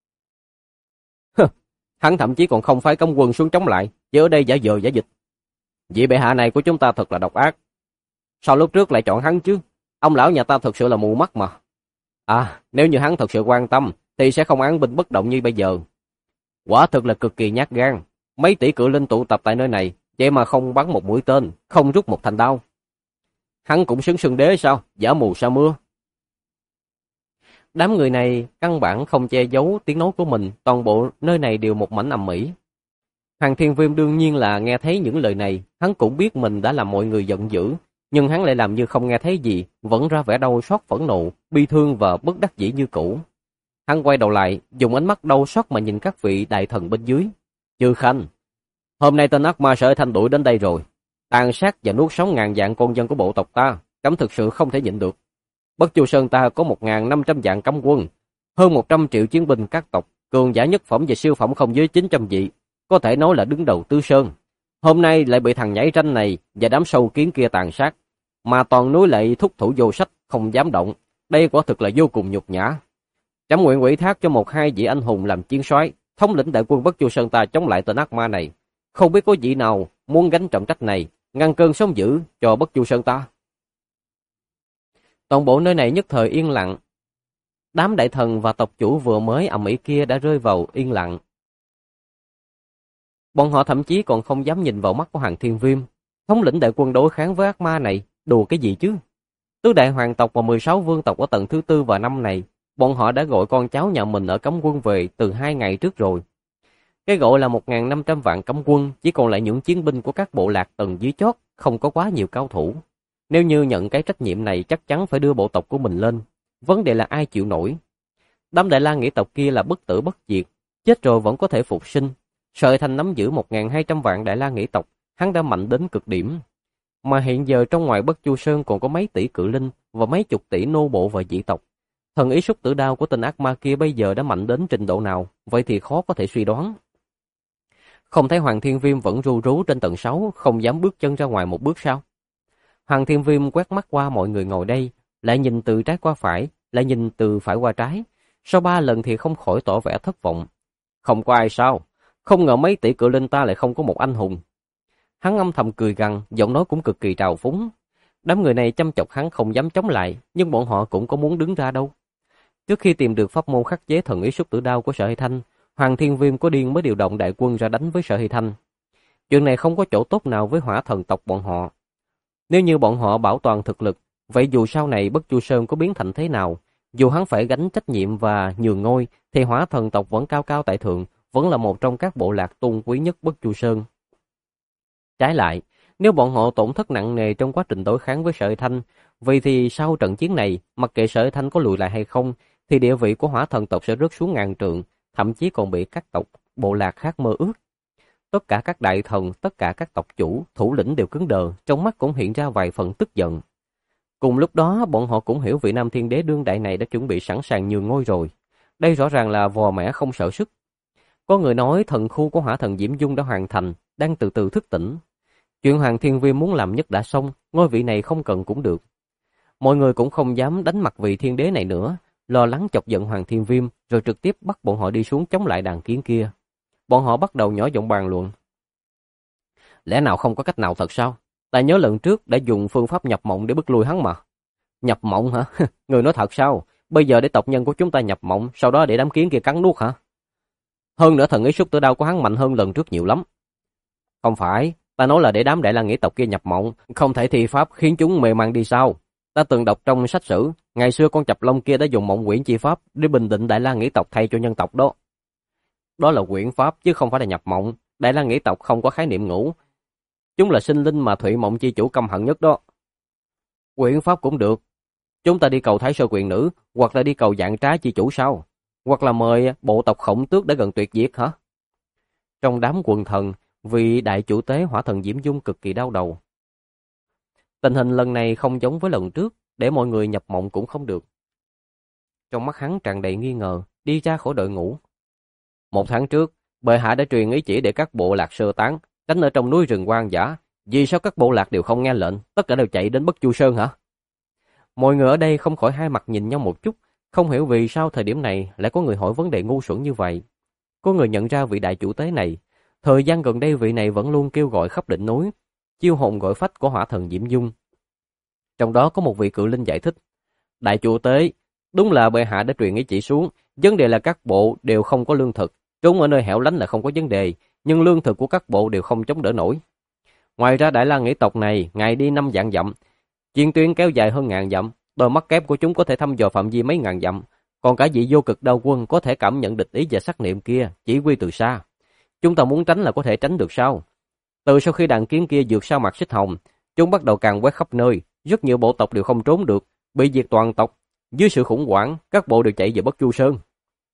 Hắn thậm chí còn không phái cấm quân xuống chống lại, chỉ ở đây giả vờ giả dịch. Vị bệ hạ này của chúng ta thật là độc ác. Sao lúc trước lại chọn hắn chứ? Ông lão nhà ta thật sự là mù mắt mà. Nếu như hắn thật sự quan tâm, thì sẽ không án binh bất động như bây giờ. Quả thực là cực kỳ nhát gan. Mấy tỷ cự linh tụ tập tại nơi này, vậy mà không bắn một mũi tên, không rút một thanh đao. Hắn cũng xứng xưng đế sao? Giả mù sa mưa. Đám người này căn bản không che giấu tiếng nói của mình, toàn bộ nơi này đều một mảnh ầm ĩ. Hoàng Thiên Viêm đương nhiên là nghe thấy những lời này, hắn cũng biết mình đã làm mọi người giận dữ, nhưng hắn lại làm như không nghe thấy gì, vẫn ra vẻ đau xót phẫn nộ, bi thương và bất đắc dĩ như cũ. Hắn quay đầu lại, dùng ánh mắt đau xót mà nhìn các vị đại thần bên dưới. Chư Khanh, hôm nay tên ác ma Sở Thanh đuổi đến đây rồi, tàn sát và nuốt sống ngàn vạn con dân của bộ tộc ta, cấm thực sự không thể nhịn được. Bất Chu Sơn ta có 1.500 vạn cấm quân, hơn 100 triệu chiến binh các tộc, cường giả nhất phẩm và siêu phẩm không dưới 900 vị, có thể nói là đứng đầu tứ sơn. Hôm nay lại bị thằng nhảy ranh này và đám sâu kiến kia tàn sát, mà toàn núi lại thúc thủ vô sách, không dám động. Đây quả thực là vô cùng nhục nhã. Trẫm nguyện ủy thác cho một hai vị anh hùng làm chiến soái, thống lĩnh đại quân Bất Chu Sơn ta chống lại tên ác ma này. Không biết có vị nào muốn gánh trọng trách này, ngăn cơn sóng dữ cho Bất Chu Sơn ta. Toàn bộ nơi này nhất thời yên lặng. Đám đại thần và tộc chủ vừa mới ầm ĩ kia đã rơi vào yên lặng. Bọn họ thậm chí còn không dám nhìn vào mắt của Hoàng Thiên Viêm. Thống lĩnh đại quân đối kháng với ác ma này, đùa cái gì chứ? Tứ đại hoàng tộc và 16 vương tộc ở tầng thứ 4 và 5 này, bọn họ đã gọi con cháu nhà mình ở cấm quân về từ 2 ngày trước rồi. Cái gọi là 1.500 vạn cấm quân chỉ còn lại những chiến binh của các bộ lạc tầng dưới chót, không có quá nhiều cao thủ. Nếu như nhận cái trách nhiệm này chắc chắn phải đưa bộ tộc của mình lên. Vấn đề là ai chịu nổi. Đám Đại La Nghĩ tộc kia là bất tử bất diệt, chết rồi vẫn có thể phục sinh. Sợi Thành nắm giữ 1.200 vạn Đại La Nghĩ tộc, hắn đã mạnh đến cực điểm. Mà hiện giờ trong ngoài Bất Chu Sơn còn có mấy tỷ cự linh và mấy chục tỷ nô bộ và dị tộc. Thần ý súc tử đao của tên ác ma kia bây giờ đã mạnh đến trình độ nào, vậy thì khó có thể suy đoán. Không thấy Hoàng Thiên Viêm vẫn ru rú trên tầng 6, không dám bước chân ra ngoài một bước sao? Hoàng Thiên Viêm quét mắt qua mọi người ngồi đây, lại nhìn từ trái qua phải, lại nhìn từ phải qua trái. Sau 3 lần thì không khỏi tỏ vẻ thất vọng. Không có ai sao? Không ngờ mấy tỷ cự linh ta lại không có một anh hùng. Hắn âm thầm cười gằn, giọng nói cũng cực kỳ trào phúng. Đám người này chăm chọc hắn không dám chống lại, nhưng bọn họ cũng có muốn đứng ra đâu. Trước khi tìm được pháp môn khắc chế thần ý súc tử đao của Sở Hy Thanh, Hoàng Thiên Viêm có điên mới điều động đại quân ra đánh với Sở Hy Thanh. Chuyện này không có chỗ tốt nào với hỏa thần tộc bọn họ. Nếu như bọn họ bảo toàn thực lực, vậy dù sau này Bất Chu Sơn có biến thành thế nào, dù hắn phải gánh trách nhiệm và nhường ngôi, thì hỏa thần tộc vẫn cao cao tại thượng, vẫn là một trong các bộ lạc tôn quý nhất Bất Chu Sơn. Trái lại, nếu bọn họ tổn thất nặng nề trong quá trình đối kháng với Sở Hy Thanh, vậy thì sau trận chiến này, mặc kệ Sở Hy Thanh có lùi lại hay không, thì địa vị của hỏa thần tộc sẽ rớt xuống ngàn trượng, thậm chí còn bị các tộc, bộ lạc khác mơ ước. Tất cả các đại thần, tất cả các tộc chủ, thủ lĩnh đều cứng đờ, trong mắt cũng hiện ra vài phần tức giận. Cùng lúc đó, bọn họ cũng hiểu vị Nam Thiên Đế đương đại này đã chuẩn bị sẵn sàng nhường ngôi rồi. Đây rõ ràng là vò mẻ không sợ sức. Có người nói thần khu của hỏa thần Diễm Dung đã hoàn thành, đang từ từ thức tỉnh. Chuyện Hoàng Thiên Viêm muốn làm nhất đã xong, ngôi vị này không cần cũng được. Mọi người cũng không dám đánh mặt vị thiên đế này nữa, lo lắng chọc giận Hoàng Thiên Viêm rồi trực tiếp bắt bọn họ đi xuống chống lại đàn kiến kia. Bọn họ bắt đầu nhỏ giọng bàn luận. Lẽ nào không có cách nào thật sao? Ta nhớ lần trước đã dùng phương pháp nhập mộng để bức lui hắn mà. Nhập mộng hả? Người nói thật sao? Bây giờ để tộc nhân của chúng ta nhập mộng, sau đó để đám kiến kia cắn nuốt hả? Hơn nữa thần ý xúc tử đao của hắn mạnh hơn lần trước nhiều lắm. Không phải, ta nói là để đám Đại La Nghĩ tộc kia nhập mộng, không thể thi pháp khiến chúng mê man đi sao? Ta từng đọc trong sách sử, ngày xưa con Chập Long kia đã dùng mộng quyển chi pháp để bình định Đại La Nghĩ tộc thay cho nhân tộc đó. Đó là quyển pháp chứ không phải là nhập mộng. Đại La Nghĩ tộc không có khái niệm ngủ. Chúng là sinh linh mà Thụy Mộng chi chủ căm hận nhất đó. Quyển pháp cũng được. Chúng ta đi cầu Thái Sơ quyền nữ, hoặc là đi cầu Dạng Trá chi chủ sao? Hoặc là mời bộ tộc Khổng Tước đã gần tuyệt diệt hả? Trong đám quần thần, vị đại chủ tế Hỏa Thần Diễm Dung cực kỳ đau đầu. Tình hình lần này không giống với lần trước, để mọi người nhập mộng cũng không được. Trong mắt hắn tràn đầy nghi ngờ, đi ra khỏi đội ngũ. 1 tháng trước, bệ hạ đã truyền ý chỉ để các bộ lạc sơ tán, tránh ở trong núi rừng hoang dã. Vì sao các bộ lạc đều không nghe lệnh, tất cả đều chạy đến Bất Chu Sơn hả? Mọi người ở đây không khỏi hai mặt nhìn nhau một chút, không hiểu vì sao thời điểm này lại có người hỏi vấn đề ngu xuẩn như vậy. Có người nhận ra vị đại chủ tế này, thời gian gần đây vị này vẫn luôn kêu gọi khắp đỉnh núi, chiêu hồn gọi phách của Hỏa Thần Diễm Dung. Trong đó có một vị cự linh giải thích, đại chủ tế, đúng là bệ hạ đã truyền ý chỉ xuống, vấn đề là các bộ đều không có lương thực, trốn ở nơi hẻo lánh là không có vấn đề, nhưng lương thực của các bộ đều không chống đỡ nổi. Ngoài ra Đại La Nghĩ tộc này ngày đi 5 vạn dặm, chiến tuyến kéo dài hơn 1000 dặm, đôi mắt kép của chúng có thể thăm dò phạm vi mấy ngàn dặm, còn cả vị vô cực đao quân có thể cảm nhận địch ý và sắc niệm kia, chỉ huy từ xa. Chúng ta muốn tránh là có thể tránh được sao? Từ sau khi đàn kiến kia vượt sa mạc Xích Hồng, chúng bắt đầu càn quét khắp nơi, rất nhiều bộ tộc đều không trốn được, bị diệt toàn tộc. Dưới sự khủng hoảng, các bộ đều chạy về Bất Chu Sơn.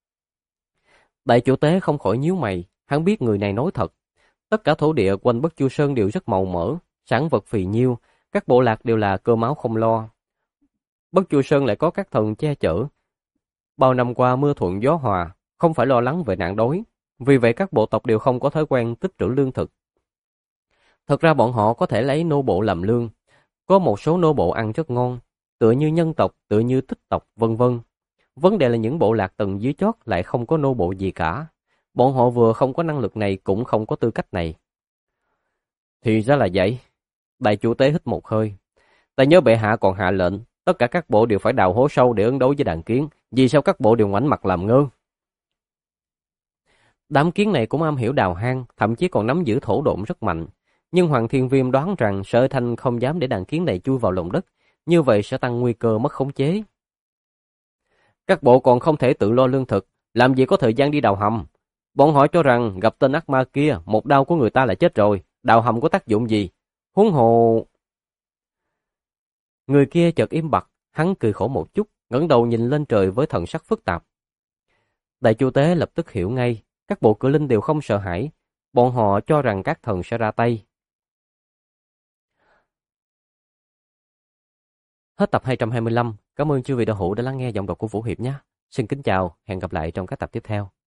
Đại chủ tế không khỏi nhíu mày, hắn biết người này nói thật. Tất cả thổ địa quanh Bất Chu Sơn đều rất màu mỡ, sản vật phì nhiêu, các bộ lạc đều là cơ máu không lo. Bất Chu Sơn lại có các thần che chở. Bao năm qua mưa thuận gió hòa, không phải lo lắng về nạn đói, vì vậy các bộ tộc đều không có thói quen tích trữ lương thực. Thật ra bọn họ có thể lấy nô bộ làm lương, có một số nô bộ ăn rất ngon, tựa như nhân tộc, tựa như tích tộc, vân vân. Vấn đề là những bộ lạc tầng dưới chót lại không có nô bộ gì cả. Bọn họ vừa không có năng lực này cũng không có tư cách này. Thì ra là vậy. Đại chủ tế hít một hơi. Ta nhớ bệ hạ còn hạ lệnh, tất cả các bộ đều phải đào hố sâu để ứng đối với đàn kiến. Vì sao các bộ đều ngoảnh mặt làm ngơ? Đám kiến này cũng am hiểu đào hang, thậm chí còn nắm giữ thổ độn rất mạnh. Nhưng Hoàng Thiên Viêm đoán rằng Sở Thanh không dám để đàn kiến này chui vào lòng đất, như vậy sẽ tăng nguy cơ mất khống chế. Các bộ còn không thể tự lo lương thực, làm gì có thời gian đi đào hầm. Bọn họ cho rằng gặp tên ác ma kia, một đao của người ta là chết rồi, đào hầm có tác dụng gì? Huống hồ... Người kia chợt im bặt, hắn cười khổ một chút, ngẩng đầu nhìn lên trời với thần sắc phức tạp. Đại chủ tế lập tức hiểu ngay, các bộ cử linh đều không sợ hãi, bọn họ cho rằng các thần sẽ ra tay. Hết tập 225, cảm ơn chư vị đạo hữu đã lắng nghe giọng đọc của Vũ Hiệp nhé. Xin kính chào, hẹn gặp lại trong các tập tiếp theo.